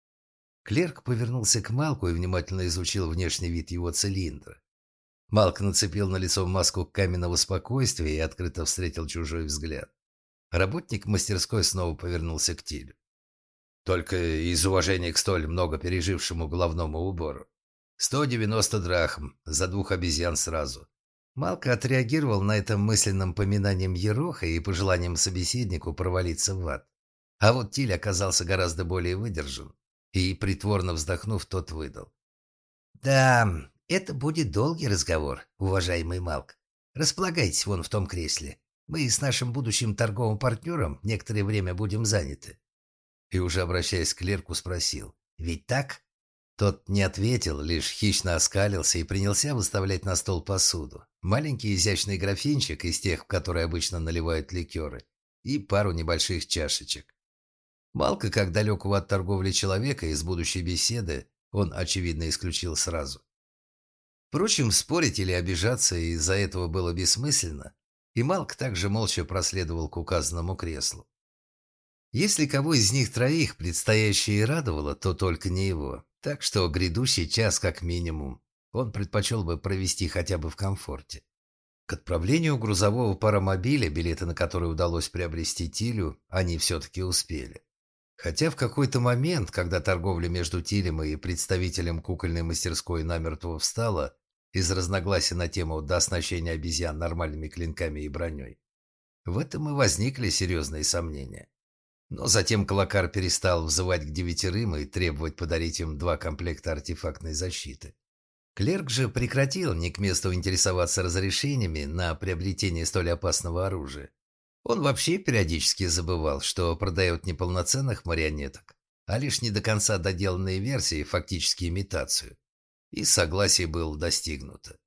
Клерк повернулся к Малку и внимательно изучил внешний вид его цилиндра. Малк нацепил на лицо маску каменного спокойствия и открыто встретил чужой взгляд. Работник мастерской снова повернулся к Тилю. «Только из уважения к столь много пережившему головному убору. Сто девяносто драхм за двух обезьян сразу». Малка отреагировал на это мысленным поминанием Ероха и пожеланием собеседнику провалиться в ад. А вот Тиль оказался гораздо более выдержан, и, притворно вздохнув, тот выдал.
«Да, это будет долгий разговор, уважаемый Малк. Располагайтесь вон в том кресле. Мы с нашим будущим торговым партнером некоторое время будем заняты».
И уже обращаясь к клерку, спросил.
«Ведь так?»
Тот не ответил, лишь хищно оскалился и принялся выставлять на стол посуду. Маленький изящный графинчик из тех, в которые обычно наливают ликеры, и пару небольших чашечек. Малка, как далекого от торговли человека из будущей беседы, он, очевидно, исключил сразу. Впрочем, спорить или обижаться из-за этого было бессмысленно, и Малк также молча проследовал к указанному креслу. Если кого из них троих предстоящее радовало, то только не его, так что грядущий час как минимум он предпочел бы провести хотя бы в комфорте. К отправлению грузового паромобиля, билеты на который удалось приобрести Тилю, они все-таки успели. Хотя в какой-то момент, когда торговля между Тилем и представителем кукольной мастерской намертво встала из разногласий на тему до оснащения обезьян нормальными клинками и броней, в этом и возникли серьезные сомнения. Но затем Калакар перестал взывать к девятерым и требовать подарить им два комплекта артефактной защиты. Клерк же прекратил не к месту интересоваться разрешениями на приобретение столь опасного оружия. Он вообще периодически забывал, что продает не полноценных марионеток, а лишь не до конца доделанные версии, фактически имитацию. И согласие было достигнуто.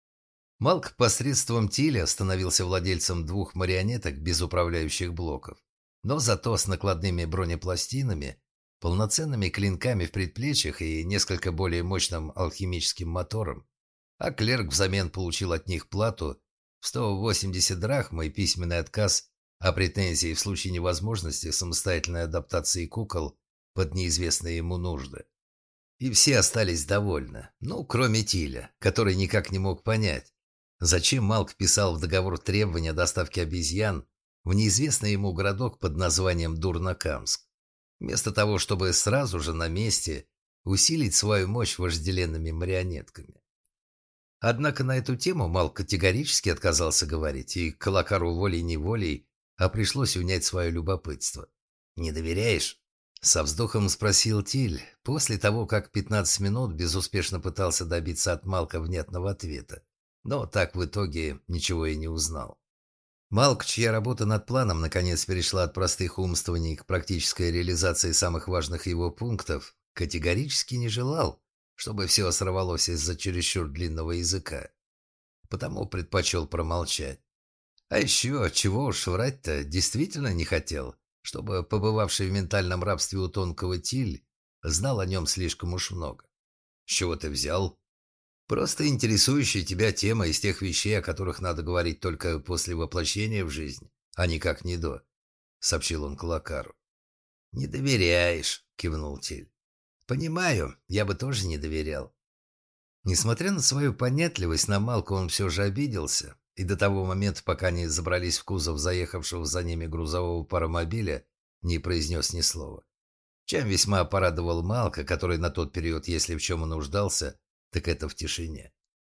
Малк посредством Тиля становился владельцем двух марионеток без управляющих блоков, но зато с накладными бронепластинами, полноценными клинками в предплечьях и несколько более мощным алхимическим мотором, а клерк взамен получил от них плату в сто восемьдесят драхм и письменный отказ о претензии в случае невозможности самостоятельной адаптации кукол под неизвестные ему нужды. И все остались довольны, ну, кроме Тиля, который никак не мог понять, зачем Малк вписал в договор требования доставки обезьян в неизвестный ему городок под названием Дурнакамск, вместо того, чтобы сразу же на месте усилить свою мощь вожделенными марионетками. Однако на эту тему Мал категорически отказался говорить, и Калакару волей-неволей, а пришлось унять свое любопытство. «Не доверяешь?» — со вздохом спросил Тиль, после того, как пятнадцать минут безуспешно пытался добиться от Малка внятного ответа, но так в итоге ничего и не узнал. Малк, чья работа над планом наконец перешла от простых умствований к практической реализации самых важных его пунктов, категорически не желал, чтобы все сорвалось из-за чересчур длинного языка. Потому предпочел промолчать. А еще, чего уж врать-то, действительно не хотел, чтобы побывавший в ментальном рабстве у тонкого Тиль знал о нем слишком уж много. С чего ты взял? Просто интересующая тебя тема из тех вещей, о которых надо говорить только после воплощения в жизнь, а никак не до, — сообщил он Калакару. «Не доверяешь», — кивнул Тиль. «Понимаю, я бы тоже не доверял». Несмотря на свою понятливость, на Малку он все же обиделся, и до того момента, пока не забрались в кузов заехавшего за ними грузового паромобиля, не произнес ни слова. Чем весьма порадовал Малка, который на тот период, если в чем и нуждался, так это в тишине.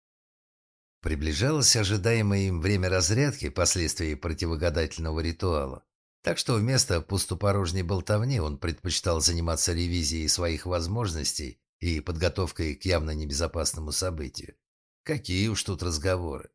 Приближалось ожидаемое им время разрядки, последствий противогадательного ритуала. Так что вместо пустопорожней болтовни он предпочитал заниматься ревизией своих возможностей и подготовкой к явно небезопасному событию. Какие уж тут разговоры.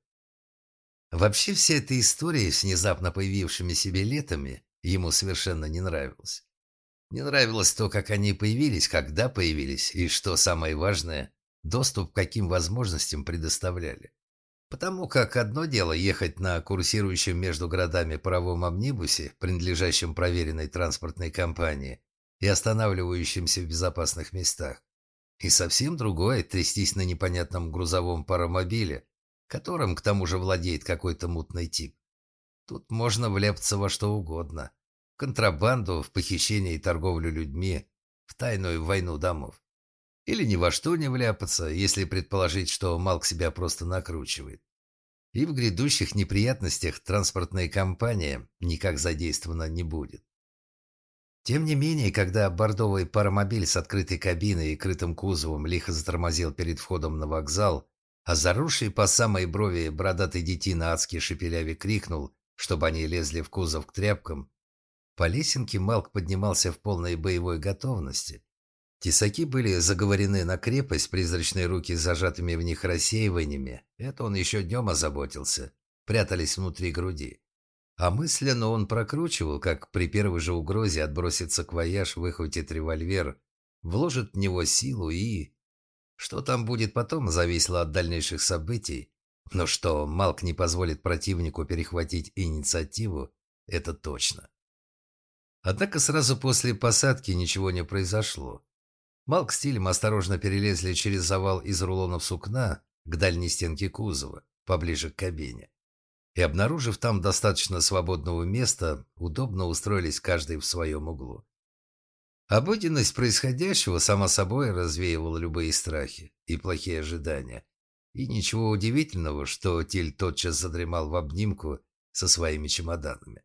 Вообще вся эта история с внезапно появившимися билетами ему совершенно не нравилась. Не нравилось то, как они появились, когда появились, и, что самое важное, доступ к каким возможностям предоставляли. Потому как одно дело ехать на курсирующем между городами паровом амнибусе, принадлежащем проверенной транспортной компании и останавливающимся в безопасных местах, и совсем другое — трястись на непонятном грузовом паромобиле, которым к тому же владеет какой-то мутный тип. Тут можно вляпаться во что угодно. В контрабанду, в похищение и торговлю людьми, в тайную войну домов. Или ни во что не вляпаться, если предположить, что Малк себя просто накручивает. И в грядущих неприятностях транспортная компания никак задействована не будет. Тем не менее, когда бордовый паромобиль с открытой кабиной и крытым кузовом лихо затормозил перед входом на вокзал, а заросший по самой брови бородатый детина адски шепеляве крикнул, чтобы они лезли в кузов к тряпкам, по лесенке Малк поднимался в полной боевой готовности. Тесаки были заговорены на крепость, призрачные руки с зажатыми в них рассеиваниями. Это он еще днем озаботился. Прятались внутри груди. А мысленно он прокручивал, как при первой же угрозе отбросит саквояж, выхватит револьвер, вложит в него силу и... Что там будет потом, зависело от дальнейших событий. Но что Малк не позволит противнику перехватить инициативу, это точно. Однако сразу после посадки ничего не произошло. Малк с Тилем осторожно перелезли через завал из рулонов сукна к дальней стенке кузова, поближе к кабине. И, обнаружив там достаточно свободного места, удобно устроились каждый в своем углу. Обыденность происходящего, само собой, развеивала любые страхи и плохие ожидания. И ничего удивительного, что Тиль тотчас задремал в обнимку со своими чемоданами.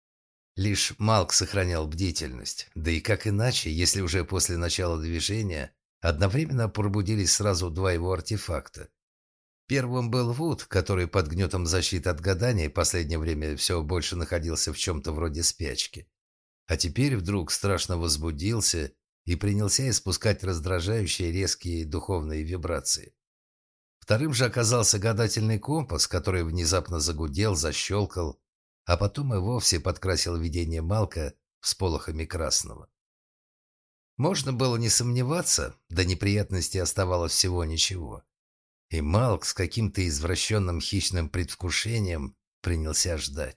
Лишь Малк сохранял бдительность, да и как иначе, если уже после начала движения одновременно пробудились сразу два его артефакта. Первым был Вуд, который под гнетом защиты от гадания в последнее время все больше находился в чем-то вроде спячки. А теперь вдруг страшно возбудился и принялся испускать раздражающие резкие духовные вибрации. Вторым же оказался гадательный компас, который внезапно загудел, защелкал, а потом и вовсе подкрасил видение Малка всполохами красного. Можно было не сомневаться, до неприятностей оставалось всего ничего. И Малк с каким-то извращенным хищным предвкушением принялся ждать.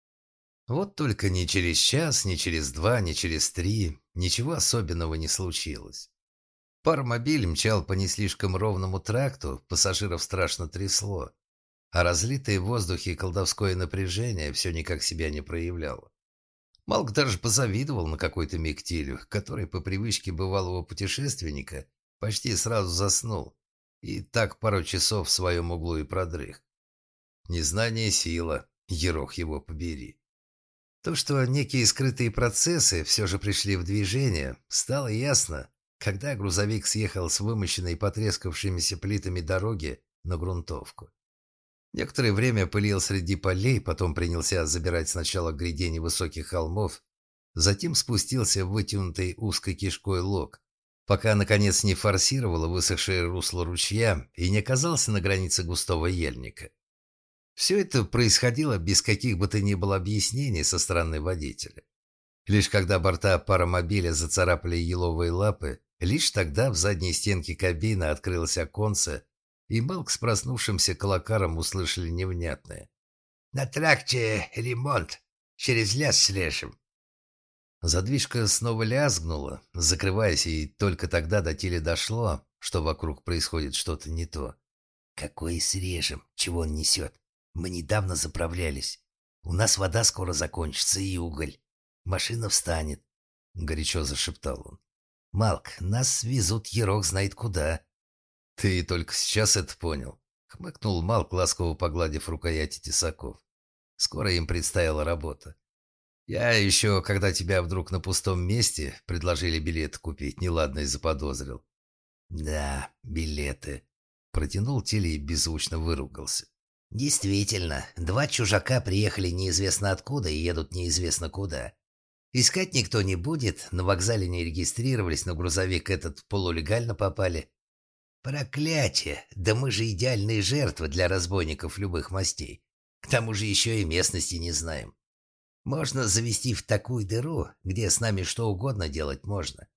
Вот только ни через час, ни через два, ни через три ничего особенного не случилось. Паромобиль мчал по не слишком ровному тракту, пассажиров страшно трясло, а разлитое в воздухе колдовское напряжение все никак себя не проявляло. Малк даже позавидовал на какой-то миг Тилю, который по привычке бывалого путешественника почти сразу заснул и так пару часов в своем углу и продрых. Незнание — сила, ерох его побери. То, что некие скрытые процессы все же пришли в движение, стало ясно, когда грузовик съехал с вымощенной потрескавшимися плитами дороги на грунтовку. Некоторое время пылил среди полей, потом принялся забирать сначала грядень высоких холмов, затем спустился в вытянутый узкой кишкой лог, пока, наконец, не форсировало высохшее русло ручья и не оказался на границе густого ельника. Все это происходило без каких бы то ни было объяснений со стороны водителя. Лишь когда борта паромобиля зацарапали еловые лапы, лишь тогда в задней стенке кабины открылось оконце, и Малк с проснувшимся колокаром услышали невнятное: «На тракте ремонт. Через лес слежем». Задвижка снова лязгнула, закрываясь, и только тогда до Тиля дошло, что вокруг происходит что-то не то.
«Какой срежем? Чего он несет? Мы недавно заправлялись. У нас вода скоро закончится и уголь. Машина встанет», — горячо зашептал он. «Малк, нас везут ерох знает куда».
«Ты только сейчас это понял», — хмыкнул Малк, ласково погладив рукояти тесаков. Скоро им предстояла работа. «Я еще, когда тебя вдруг на пустом месте предложили билеты купить, неладно заподозрил».
«Да, билеты»,
— протянул Тиль и беззвучно выругался.
«Действительно, два чужака приехали неизвестно откуда и едут неизвестно куда. Искать никто не будет, на вокзале не регистрировались, на грузовик этот полулегально попали. Проклятие! Да мы же идеальные жертвы для разбойников любых мастей. К тому же еще и местности не знаем. Можно завести в такую дыру, где с нами что угодно делать можно».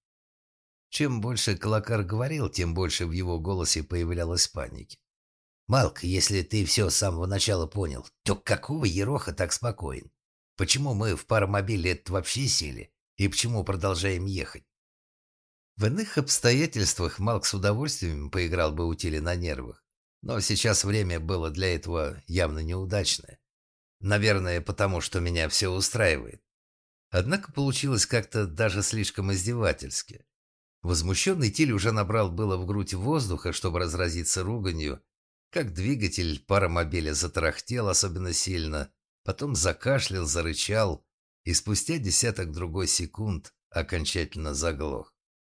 Чем больше Колокар говорил, тем больше в его голосе появлялось паники.
«Малк, если ты все с самого начала понял, то какого ероха так спокоен? Почему мы в паромобиле это вообще сели? И почему продолжаем ехать?»
В иных обстоятельствах Малк с удовольствием поиграл бы у Тиля на нервах, но сейчас время было для этого явно неудачное. Наверное, потому что меня все устраивает. Однако получилось как-то даже слишком издевательски. Возмущенный Тиль уже набрал было в грудь воздуха, чтобы разразиться руганью, как двигатель паромобиля затарахтел особенно сильно, потом закашлял, зарычал и спустя десяток другой секунд окончательно заглох.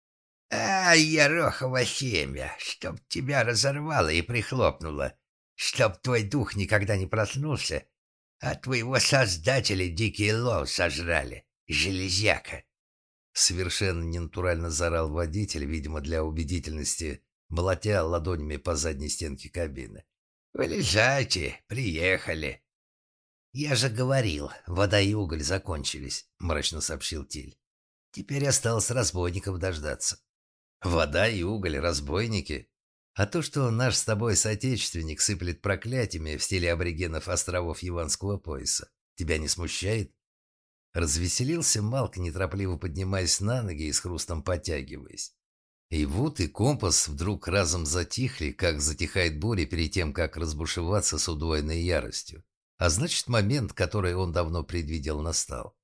«А, ерохово семя, чтоб тебя разорвало и прихлопнуло, чтоб твой дух никогда не проснулся, а твоего создателя дикий лов сожрали, железяка!»
Совершенно ненатурально заорал водитель, видимо, для убедительности, молотя ладонями по задней стенке кабины.
«Вылезайте, приехали!» «Я же говорил, вода и уголь закончились», — мрачно сообщил Тиль. «Теперь осталось разбойников дождаться».
«Вода и уголь, разбойники? А то, что наш с тобой соотечественник сыплет проклятиями в стиле аборигенов островов Яванского пояса, тебя не смущает?» Развеселился Малк, неторопливо поднимаясь на ноги и с хрустом подтягиваясь. И Вуд и Компас вдруг разом затихли, как затихает буря перед тем, как разбушеваться с удвоенной яростью. А значит, момент, который он давно предвидел, настал.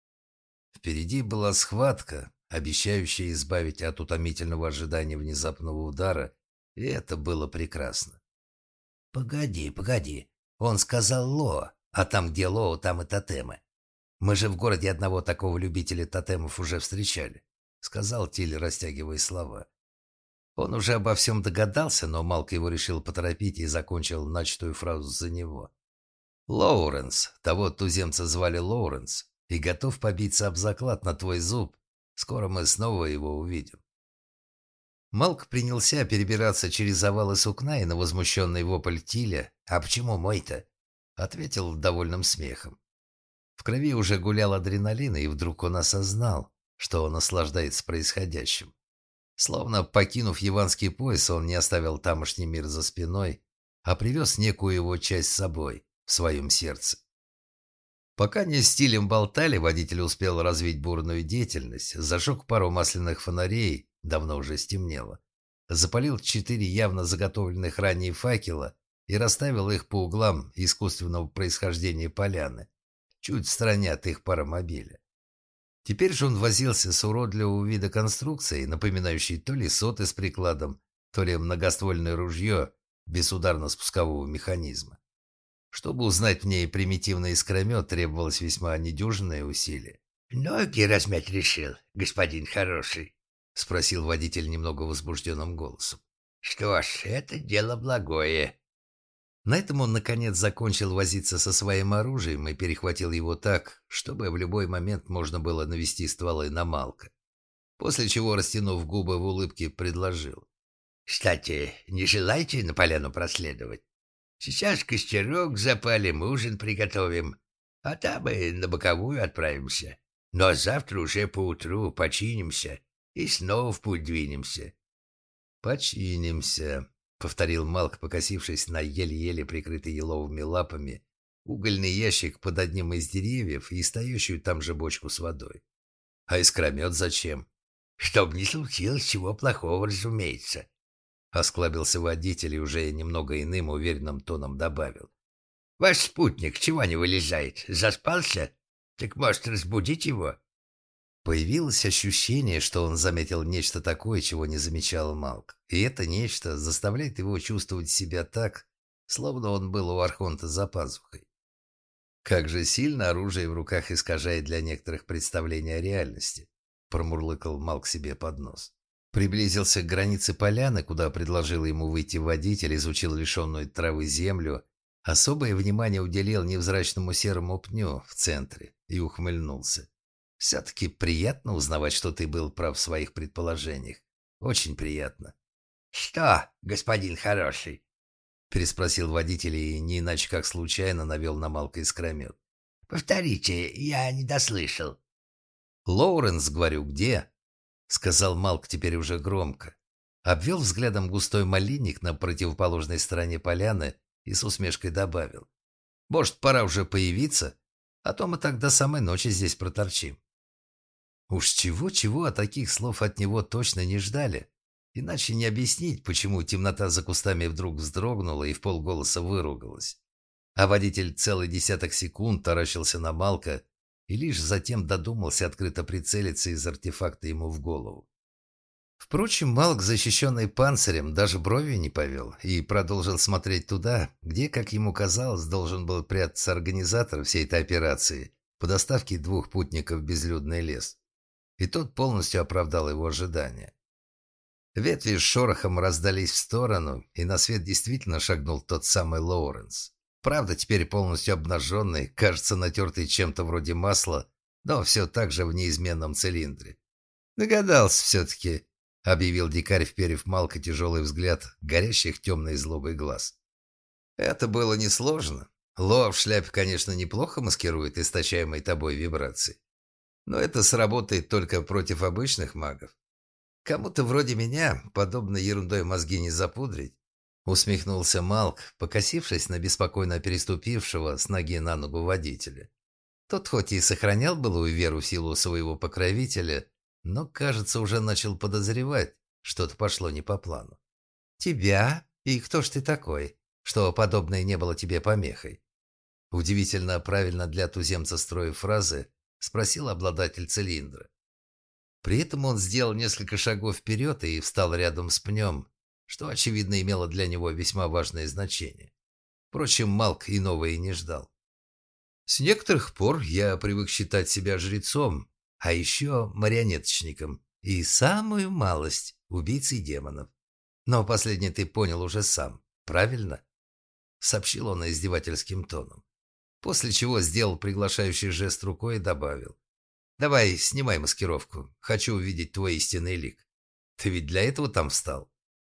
Впереди была схватка, обещающая избавить от утомительного ожидания внезапного удара, и это было прекрасно.
«Погоди, погоди, он сказал Ло, а там, где Ло, там и тотемы. Мы же в городе одного такого любителя тотемов уже встречали», — сказал Тиль, растягивая слова. Он уже обо всем догадался, но Малк его решил поторопить и закончил начатую фразу за него. «Лоуренс, того туземца звали Лоуренс, и готов побиться об заклад на твой зуб. Скоро мы снова его увидим». Малк принялся перебираться через завалы сукна, и на возмущенный вопль Тиля «А почему мой-то?» ответил довольным смехом. В крови уже гулял адреналин, и вдруг он осознал, что он наслаждается происходящим. Словно покинув яванский пояс, он не оставил тамошний мир за спиной, а привез некую его часть с собой, в своем сердце. Пока они с Тилем болтали, водитель успел развить бурную деятельность, зажег пару масляных фонарей, давно уже стемнело, запалил четыре явно заготовленных ранее факела и расставил их по углам искусственного происхождения поляны, чуть в стороне от их паромобиля. Теперь же он возился с уродливого вида конструкцией, напоминающей то ли соты с прикладом, то ли многоствольное ружье без ударно-спускового механизма. Чтобы узнать в ней примитивный искромет, требовалось весьма недюжинное усилие. «Ноги размять решил, господин хороший?»
— спросил водитель немного возбужденным голосом.
«Что ж, это дело благое.
На этом он, наконец, закончил возиться со своим оружием и перехватил его так, чтобы в любой момент можно было навести стволы на Малка. После чего, растянув губы в улыбке, предложил. «Кстати, не желаете на поляну проследовать? Сейчас костерок запалим, ужин приготовим, а там и на боковую отправимся. Но завтра уже поутру починимся и снова в путь двинемся». «Починимся», — повторил Малк, покосившись на еле-еле прикрытый еловыми лапами угольный ящик под одним из деревьев и стоящую там же бочку с водой. «А искромет зачем?» «Чтоб не случилось чего плохого, разумеется», — осклабился водитель и уже немного иным уверенным тоном добавил. «Ваш спутник чего не вылезает? Заспался? Так, может, разбудить его?» Появилось ощущение, что он заметил нечто такое, чего не замечал Малк. И это нечто заставляет его чувствовать себя так, словно он был у Архонта за пазухой. Как же сильно оружие в руках искажает для некоторых представление о реальности, промурлыкал Малк себе под нос. Приблизился к границе поляны, куда предложил ему выйти водитель, изучил лишенную травы землю, особое внимание уделил невзрачному серому пню в центре и ухмыльнулся. Все-таки приятно узнавать, что ты был прав в своих предположениях. Очень приятно. «Что, господин хороший?» Переспросил водитель и не иначе как случайно навел на Малка искромет. «Повторите, я не дослышал». «Лоуренс, говорю, где?» Сказал Малк теперь уже громко. Обвел взглядом густой малинник на противоположной стороне поляны и с усмешкой добавил. «Может, пора уже появиться? А то мы так до самой ночи здесь проторчим». Уж чего-чего, а таких слов от него точно не ждали. Иначе не объяснить, почему темнота за кустами вдруг вздрогнула и вполголоса выругалась. А водитель целый десяток секунд таращился на Малка и лишь затем додумался открыто прицелиться из артефакта ему в голову. Впрочем, Малк, защищенный панцирем, даже бровью не повел и продолжил смотреть туда, где, как ему казалось, должен был прятаться организатор всей этой операции по доставке двух путников в безлюдный лес. И тот полностью оправдал его ожидания. Ветви с шорохом раздались в сторону, и на свет действительно шагнул тот самый Лоуренс. Правда, теперь полностью обнаженный, кажется, натертый чем-то вроде масла, но все так же в неизменном цилиндре. «Догадался все-таки», — объявил дикарь, вперев Малка тяжелый взгляд, горящих темной злобой глаз. «Это было несложно. Лоа в шляпе, конечно, неплохо маскирует источаемые тобой вибрации. Но это сработает только против обычных магов. Кому-то вроде меня подобной ерундой мозги не запудрить», — усмехнулся Малк, покосившись на беспокойно переступившего с ноги на ногу водителя. Тот хоть и сохранял былую веру в силу своего покровителя, но, кажется, уже начал подозревать, что-то пошло не по плану. «Тебя? И кто ж ты такой, что подобное не было тебе помехой?» Удивительно правильно для туземца строя фразы спросил обладатель цилиндра. При этом он сделал несколько шагов вперед и встал рядом с пнем, что, очевидно, имело для него весьма важное значение. Впрочем, Малк иного и не ждал. С некоторых пор я привык считать себя жрецом, а еще марионеточником и самую малость убийцей демонов. Но последнее ты понял уже сам, правильно? Сообщил он издевательским тоном. После чего сделал приглашающий жест рукой и добавил. «Давай, снимай маскировку. Хочу увидеть твой истинный лик. Ты ведь для этого там встал?»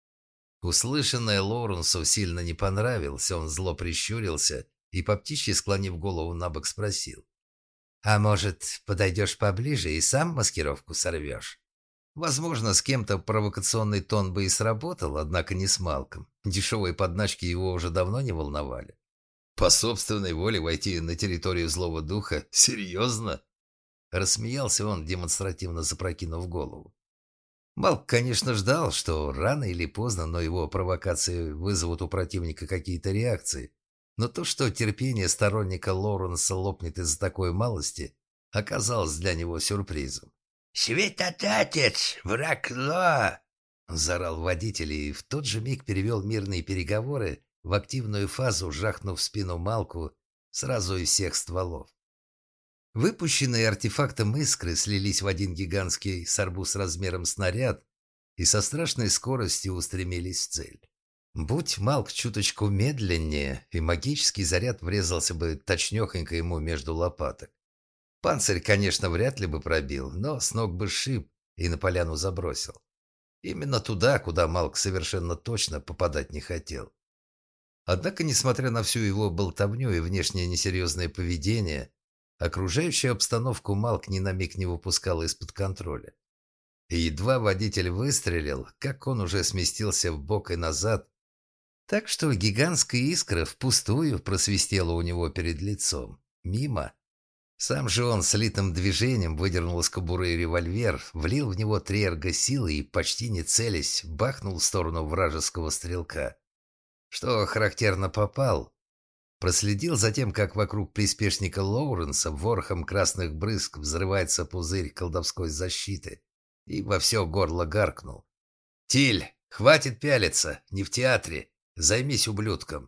Услышанное Лоуренсу сильно не понравилось, он зло прищурился и по птичьи, склонив голову набок, спросил. «А может, подойдешь поближе и сам маскировку сорвешь?» Возможно, с кем-то провокационный тон бы и сработал, однако не с Малком. Дешевые подначки его уже давно не волновали. По собственной воле войти на территорию злого духа? Серьезно? Рассмеялся он, демонстративно запрокинув голову. Малк, конечно, ждал, что рано или поздно, но его провокации вызовут у противника какие-то реакции. Но то, что терпение сторонника Лоуренса лопнет из-за такой малости, оказалось для него сюрпризом. «Святотатец, враг Лоа!» — заорал водитель и в тот же миг перевел мирные переговоры в активную фазу, жахнув в спину Малку сразу из всех стволов. Выпущенные артефактом искры слились в один гигантский с арбуз размером снаряд и со страшной скоростью устремились в цель. Будь Малк чуточку медленнее, и магический заряд врезался бы точнёхонько ему между лопаток. Панцирь, конечно, вряд ли бы пробил, но с ног бы сшиб и на поляну забросил. Именно туда, куда Малк совершенно точно попадать не хотел. Однако, несмотря на всю его болтовню и внешнее несерьезное поведение, окружающую обстановку Малк ни на миг не выпускал из-под контроля. И едва водитель выстрелил, как он уже сместился вбок и назад, так что гигантская искра впустую просвистела у него перед лицом. Мимо. Сам же он слитым движением выдернул из кобуры револьвер, влил в него три эрго-силы и, почти не целясь, бахнул в сторону вражеского стрелка. Что характерно, попал. Проследил за тем, как вокруг приспешника Лоуренса ворохом красных брызг взрывается пузырь колдовской защиты, и во все горло гаркнул. «Тиль, хватит пялиться, не в театре, займись ублюдком!»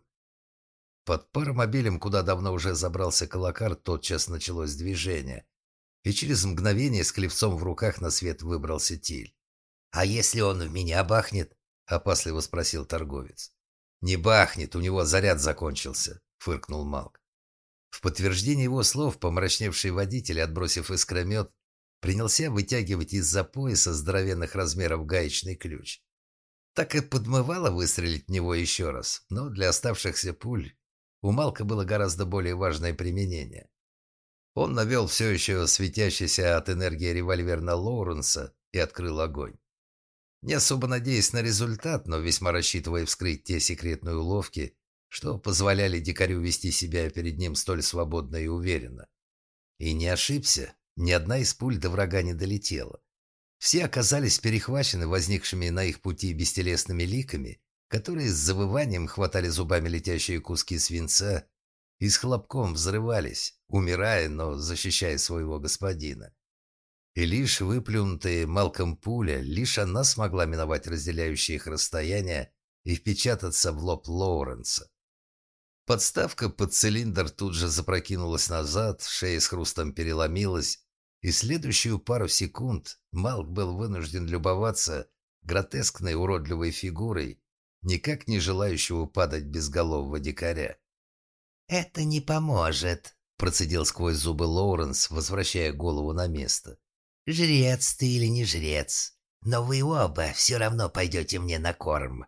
Под паромобилем, куда давно уже забрался Колокар, тотчас началось движение, и через мгновение с клевцом в руках на свет выбрался Тиль. «А если он в меня бахнет?» — опасливо спросил торговец. «Не бахнет, у него заряд закончился», — фыркнул Малк. В подтверждение его слов помрачневший водитель, отбросив искромет, принялся вытягивать из-за пояса здоровенных размеров гаечный ключ. Так и подмывало выстрелить в него еще раз, но для оставшихся пуль у Малка было гораздо более важное применение. Он навел все еще светящийся от энергии револьвер на Лоуренса и открыл огонь. Не особо надеясь на результат, но весьма рассчитывая вскрыть те секретные уловки, что позволяли дикарю вести себя перед ним столь свободно и уверенно. И не ошибся, ни одна из пуль до врага не долетела. Все оказались перехвачены возникшими на их пути бестелесными ликами, которые с завыванием хватали зубами летящие куски свинца и с хлопком взрывались, умирая, но защищая своего господина. И лишь выплюнутая Малком пуля, лишь она смогла миновать разделяющие их расстояние и впечататься в лоб Лоуренса. Подставка под цилиндр тут же запрокинулась назад, шея с хрустом переломилась, и следующую пару секунд Малк был вынужден любоваться гротескной уродливой фигурой, никак не желающего падать безголового дикаря.
«Это не поможет», — процедил сквозь зубы Лоуренс, возвращая голову на место. «Жрец ты или не жрец, но вы оба все равно пойдете мне на корм».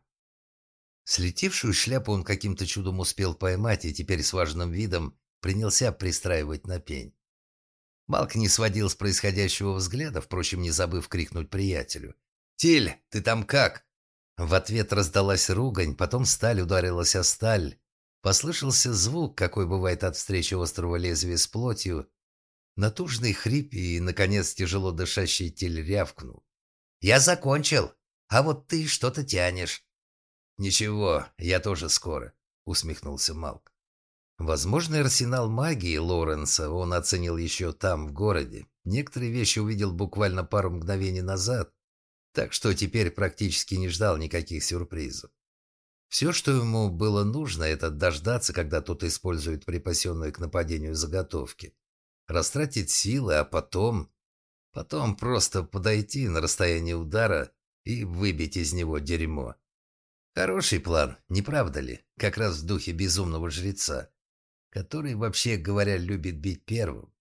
Слетевшую шляпу он каким-то чудом успел поймать и теперь с важным видом принялся пристраивать на пень. Малк не сводил с происходящего взгляда, впрочем, не забыв крикнуть приятелю. «Тиль, ты там как?» В ответ раздалась ругань, потом сталь ударилась о сталь. Послышался звук, какой бывает от встречи острого лезвия с плотью. Натужный хрип и, наконец, тяжело дышащий Тиль рявкнул.
«Я закончил, а вот ты что-то тянешь».
«Ничего, я тоже скоро», — усмехнулся Малк. Возможный арсенал магии Лоуренса он оценил еще там, в городе. Некоторые вещи увидел буквально пару мгновений назад, так что теперь практически не ждал никаких сюрпризов. Все, что ему было нужно, это дождаться, когда тот использует припасенные к нападению заготовки, растратить силы, а потом... Потом просто подойти на расстояние удара и выбить из него дерьмо. Хороший план, не правда ли? Как раз в духе безумного жреца, который, вообще говоря, любит бить первым.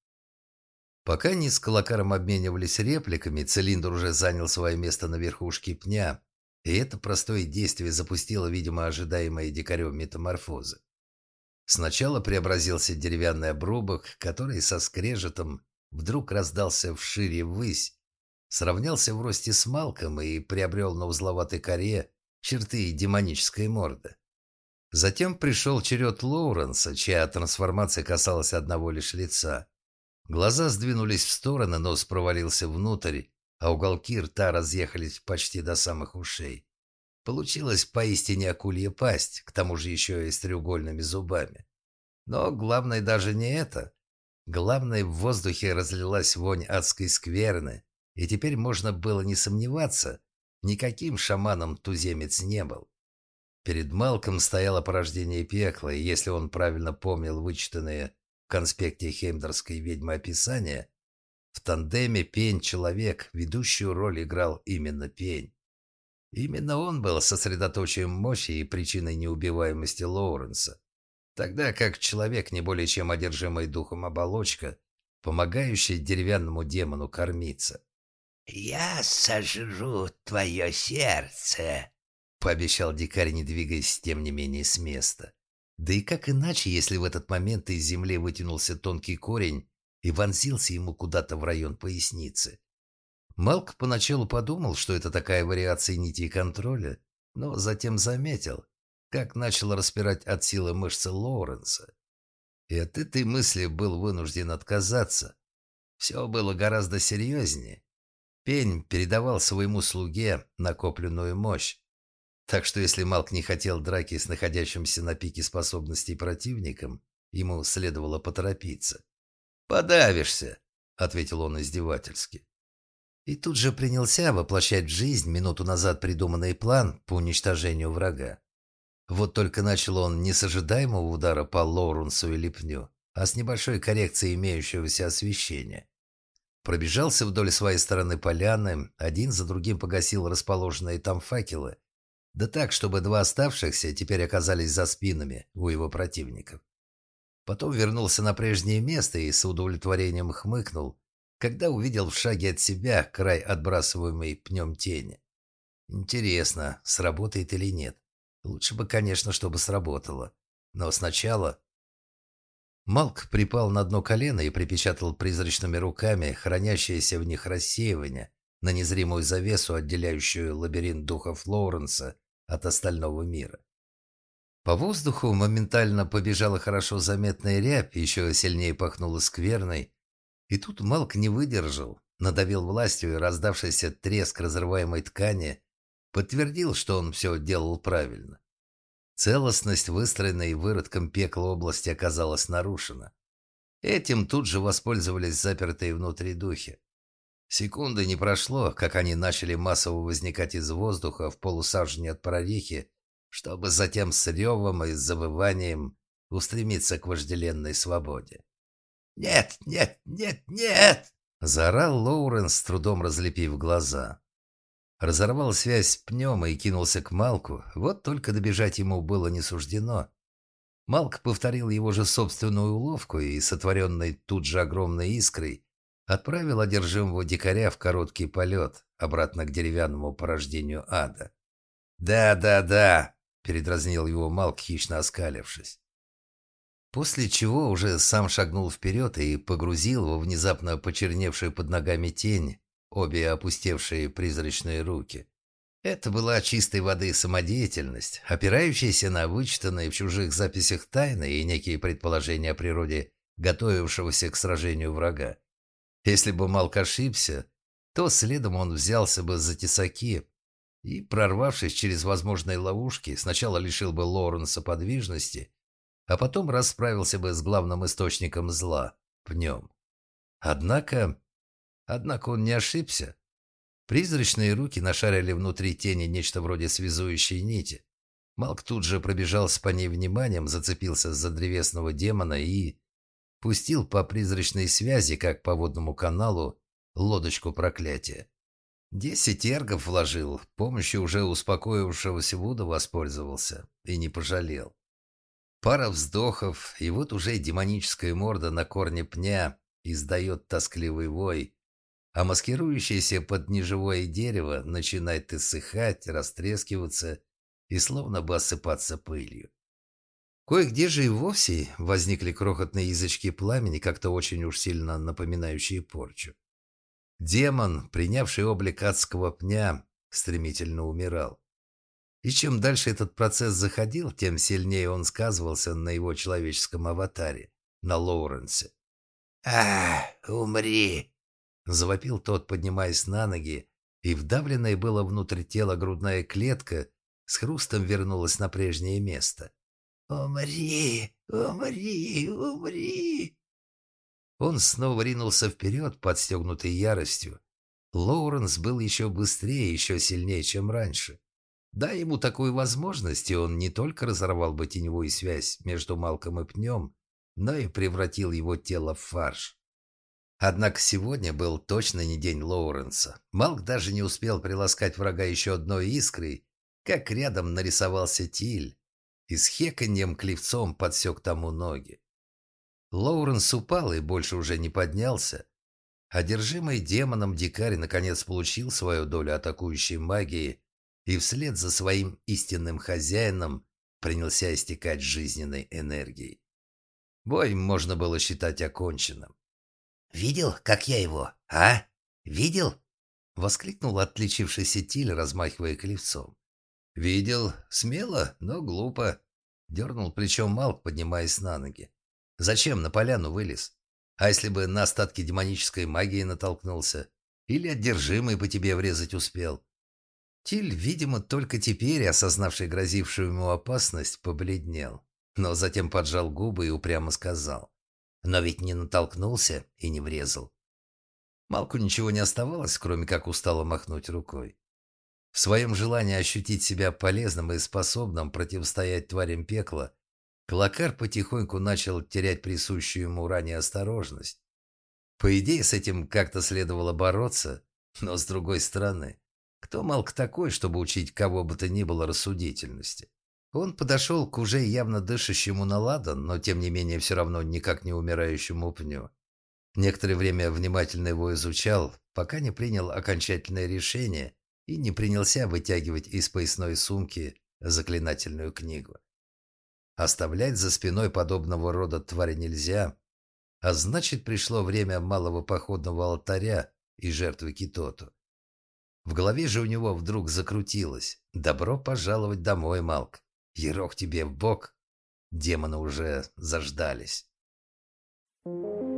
Пока они с Колокаром обменивались репликами, цилиндр уже занял свое место на верхушке пня, и это простое действие запустило, видимо, ожидаемые дикарем метаморфозы. Сначала преобразился деревянный обрубок, который со скрежетом вдруг раздался вшире ввысь, сравнялся в росте с Малком и приобрел на узловатой коре черты демонической морды. Затем пришел черед Лоуренса, чья трансформация касалась одного лишь лица. Глаза сдвинулись в стороны, нос провалился внутрь, а уголки рта разъехались почти до самых ушей. Получилась поистине акулья пасть, к тому же еще и с треугольными зубами. Но главное даже не это. Главное, в воздухе разлилась вонь адской скверны, и теперь можно было не сомневаться, никаким шаманом туземец не был. Перед Малком стояло порождение пекла, и если он правильно помнил вычитанные в конспекте хеймдерской ведьмы описания, в тандеме пень-человек ведущую роль играл именно пень. Именно он был сосредоточием мощи и причиной неубиваемости Лоуренса, тогда как человек не более чем одержимый духом оболочка, помогающая деревянному демону кормиться.
«Я сожру твое сердце», — пообещал дикарь, не двигаясь, тем не менее, с места.
Да и как иначе, если в этот момент из земли вытянулся тонкий корень и вонзился ему куда-то в район поясницы. Малк поначалу подумал, что это такая вариация нитей контроля, но затем заметил, как начал распирать от силы мышцы Лоуренса. И от этой мысли был вынужден отказаться. Все было гораздо серьезнее. Пень передавал своему слуге накопленную мощь. Так что если Малк не хотел драки с находящимся на пике способностей противником, ему следовало поторопиться. «Подавишься», — ответил он издевательски. И тут же принялся воплощать в жизнь минуту назад придуманный план по уничтожению врага. Вот только начал он не с ожидаемого удара по Лоуренсу или пню, а с небольшой коррекцией имеющегося освещения. Пробежался вдоль своей стороны поляны, один за другим погасил расположенные там факелы, да так, чтобы два оставшихся теперь оказались за спинами у его противников. Потом вернулся на прежнее место и с удовлетворением хмыкнул, когда увидел в шаге от себя край отбрасываемой пнем тени. Интересно, сработает или нет. Лучше бы, конечно, чтобы сработало. Но сначала... Малк припал на дно колено и припечатал призрачными руками хранящееся в них рассеивание на незримую завесу, отделяющую лабиринт духов Лоуренса от остального мира. По воздуху моментально побежала хорошо заметная рябь, еще сильнее пахнула скверной. И тут Малк не выдержал, надавил властью, и раздавшийся треск разрываемой ткани подтвердил, что он все делал правильно. Целостность выстроенной выродком пекла области оказалась нарушена. Этим тут же воспользовались запертые внутри духи. Секунды не прошло, как они начали массово возникать из воздуха в полусажене от прорехи, чтобы затем с ревом и завыванием устремиться к вожделенной свободе.
«Нет, нет, нет, нет!»
— заорал Лоуренс, с трудом разлепив глаза. Разорвал связь с пнем и кинулся к Малку, вот только добежать ему было не суждено. Малк повторил его же собственную уловку и, сотворенной тут же огромной искрой, отправил одержимого дикаря в короткий полет обратно к деревянному порождению ада. «Да, да, да!» — передразнил его Малк, хищно оскалившись. После чего уже сам шагнул вперед и погрузил во внезапно почерневшую под ногами тень обе опустевшие призрачные руки. Это была чистой воды самодеятельность, опирающаяся на вычитанные в чужих записях тайны и некие предположения о природе готовившегося к сражению врага. Если бы Малк ошибся, то следом он взялся бы за тесаки и, прорвавшись через возможные ловушки, сначала лишил бы Лоуренса подвижности, а потом расправился бы с главным источником зла – пнем. Однако... Однако он не ошибся. Призрачные руки нашарили внутри тени нечто вроде связующей нити. Малк тут же пробежался по ней вниманием, зацепился за древесного демона и пустил по призрачной связи, как по водному каналу, лодочку проклятия. Десять эргов вложил, помощью уже успокоившегося Вуда воспользовался и не пожалел. Пара вздохов, и вот уже демоническая морда на корне пня издает тоскливый вой, а маскирующееся под неживое дерево начинает иссыхать, растрескиваться и словно бы осыпаться пылью. Кое-где же и вовсе возникли крохотные язычки пламени, как-то очень уж сильно напоминающие порчу. Демон, принявший облик адского пня, стремительно умирал. И чем дальше этот процесс заходил, тем сильнее он сказывался на его человеческом аватаре, на Лоуренсе.
«А, умри!»
— завопил тот, поднимаясь на ноги, и вдавленная была внутрь тела грудная клетка с хрустом вернулась на прежнее место.
«Умри! Умри! Умри!»
Он снова ринулся вперед, подстегнутый яростью. Лоуренс был еще быстрее, еще сильнее, чем раньше. Дай ему такую возможность, и он не только разорвал бы теневую связь между Малком и пнем, но и превратил его тело в фарш. Однако сегодня был точно не день Лоуренса. Малк даже не успел приласкать врага еще одной искрой, как рядом нарисовался Тиль и с хеканьем клевцом подсек тому ноги. Лоуренс упал и больше уже не поднялся. Одержимый демоном дикарь наконец получил свою долю атакующей магии и вслед за своим истинным хозяином принялся истекать жизненной энергией. Бой можно было считать оконченным.
«Видел, как я его, а? Видел?»
— воскликнул отличившийся Тиль, размахивая клевцом. «Видел. Смело, но глупо», — дернул плечом Малк, поднимаясь на ноги. «Зачем на поляну вылез? А если бы на остатки демонической магии натолкнулся? Или одержимый по тебе врезать успел?» Тиль, видимо, только теперь, осознавший грозившую ему опасность, побледнел, но затем поджал губы и упрямо сказал:
«Но ведь не натолкнулся и не врезал».
Малку ничего не оставалось, кроме как устало махнуть рукой. В своем желании ощутить себя полезным и способным противостоять тварям пекла, Клакар потихоньку начал терять присущую ему ранее осторожность. По идее, с этим как-то следовало бороться, но с другой стороны, кто Малк такой, чтобы учить кого бы то ни было рассудительности? Он подошел к уже явно дышащему на ладан, но тем не менее все равно никак не умирающему пню. Некоторое время внимательно его изучал, пока не принял окончательное решение и не принялся вытягивать из поясной сумки заклинательную книгу. Оставлять за спиной подобного рода твари нельзя, а значит, пришло время малого походного алтаря и жертвы Китоту. В голове же у него вдруг закрутилось: «Добро пожаловать домой, Малк! Ерох тебе в бок! Демоны уже заждались!»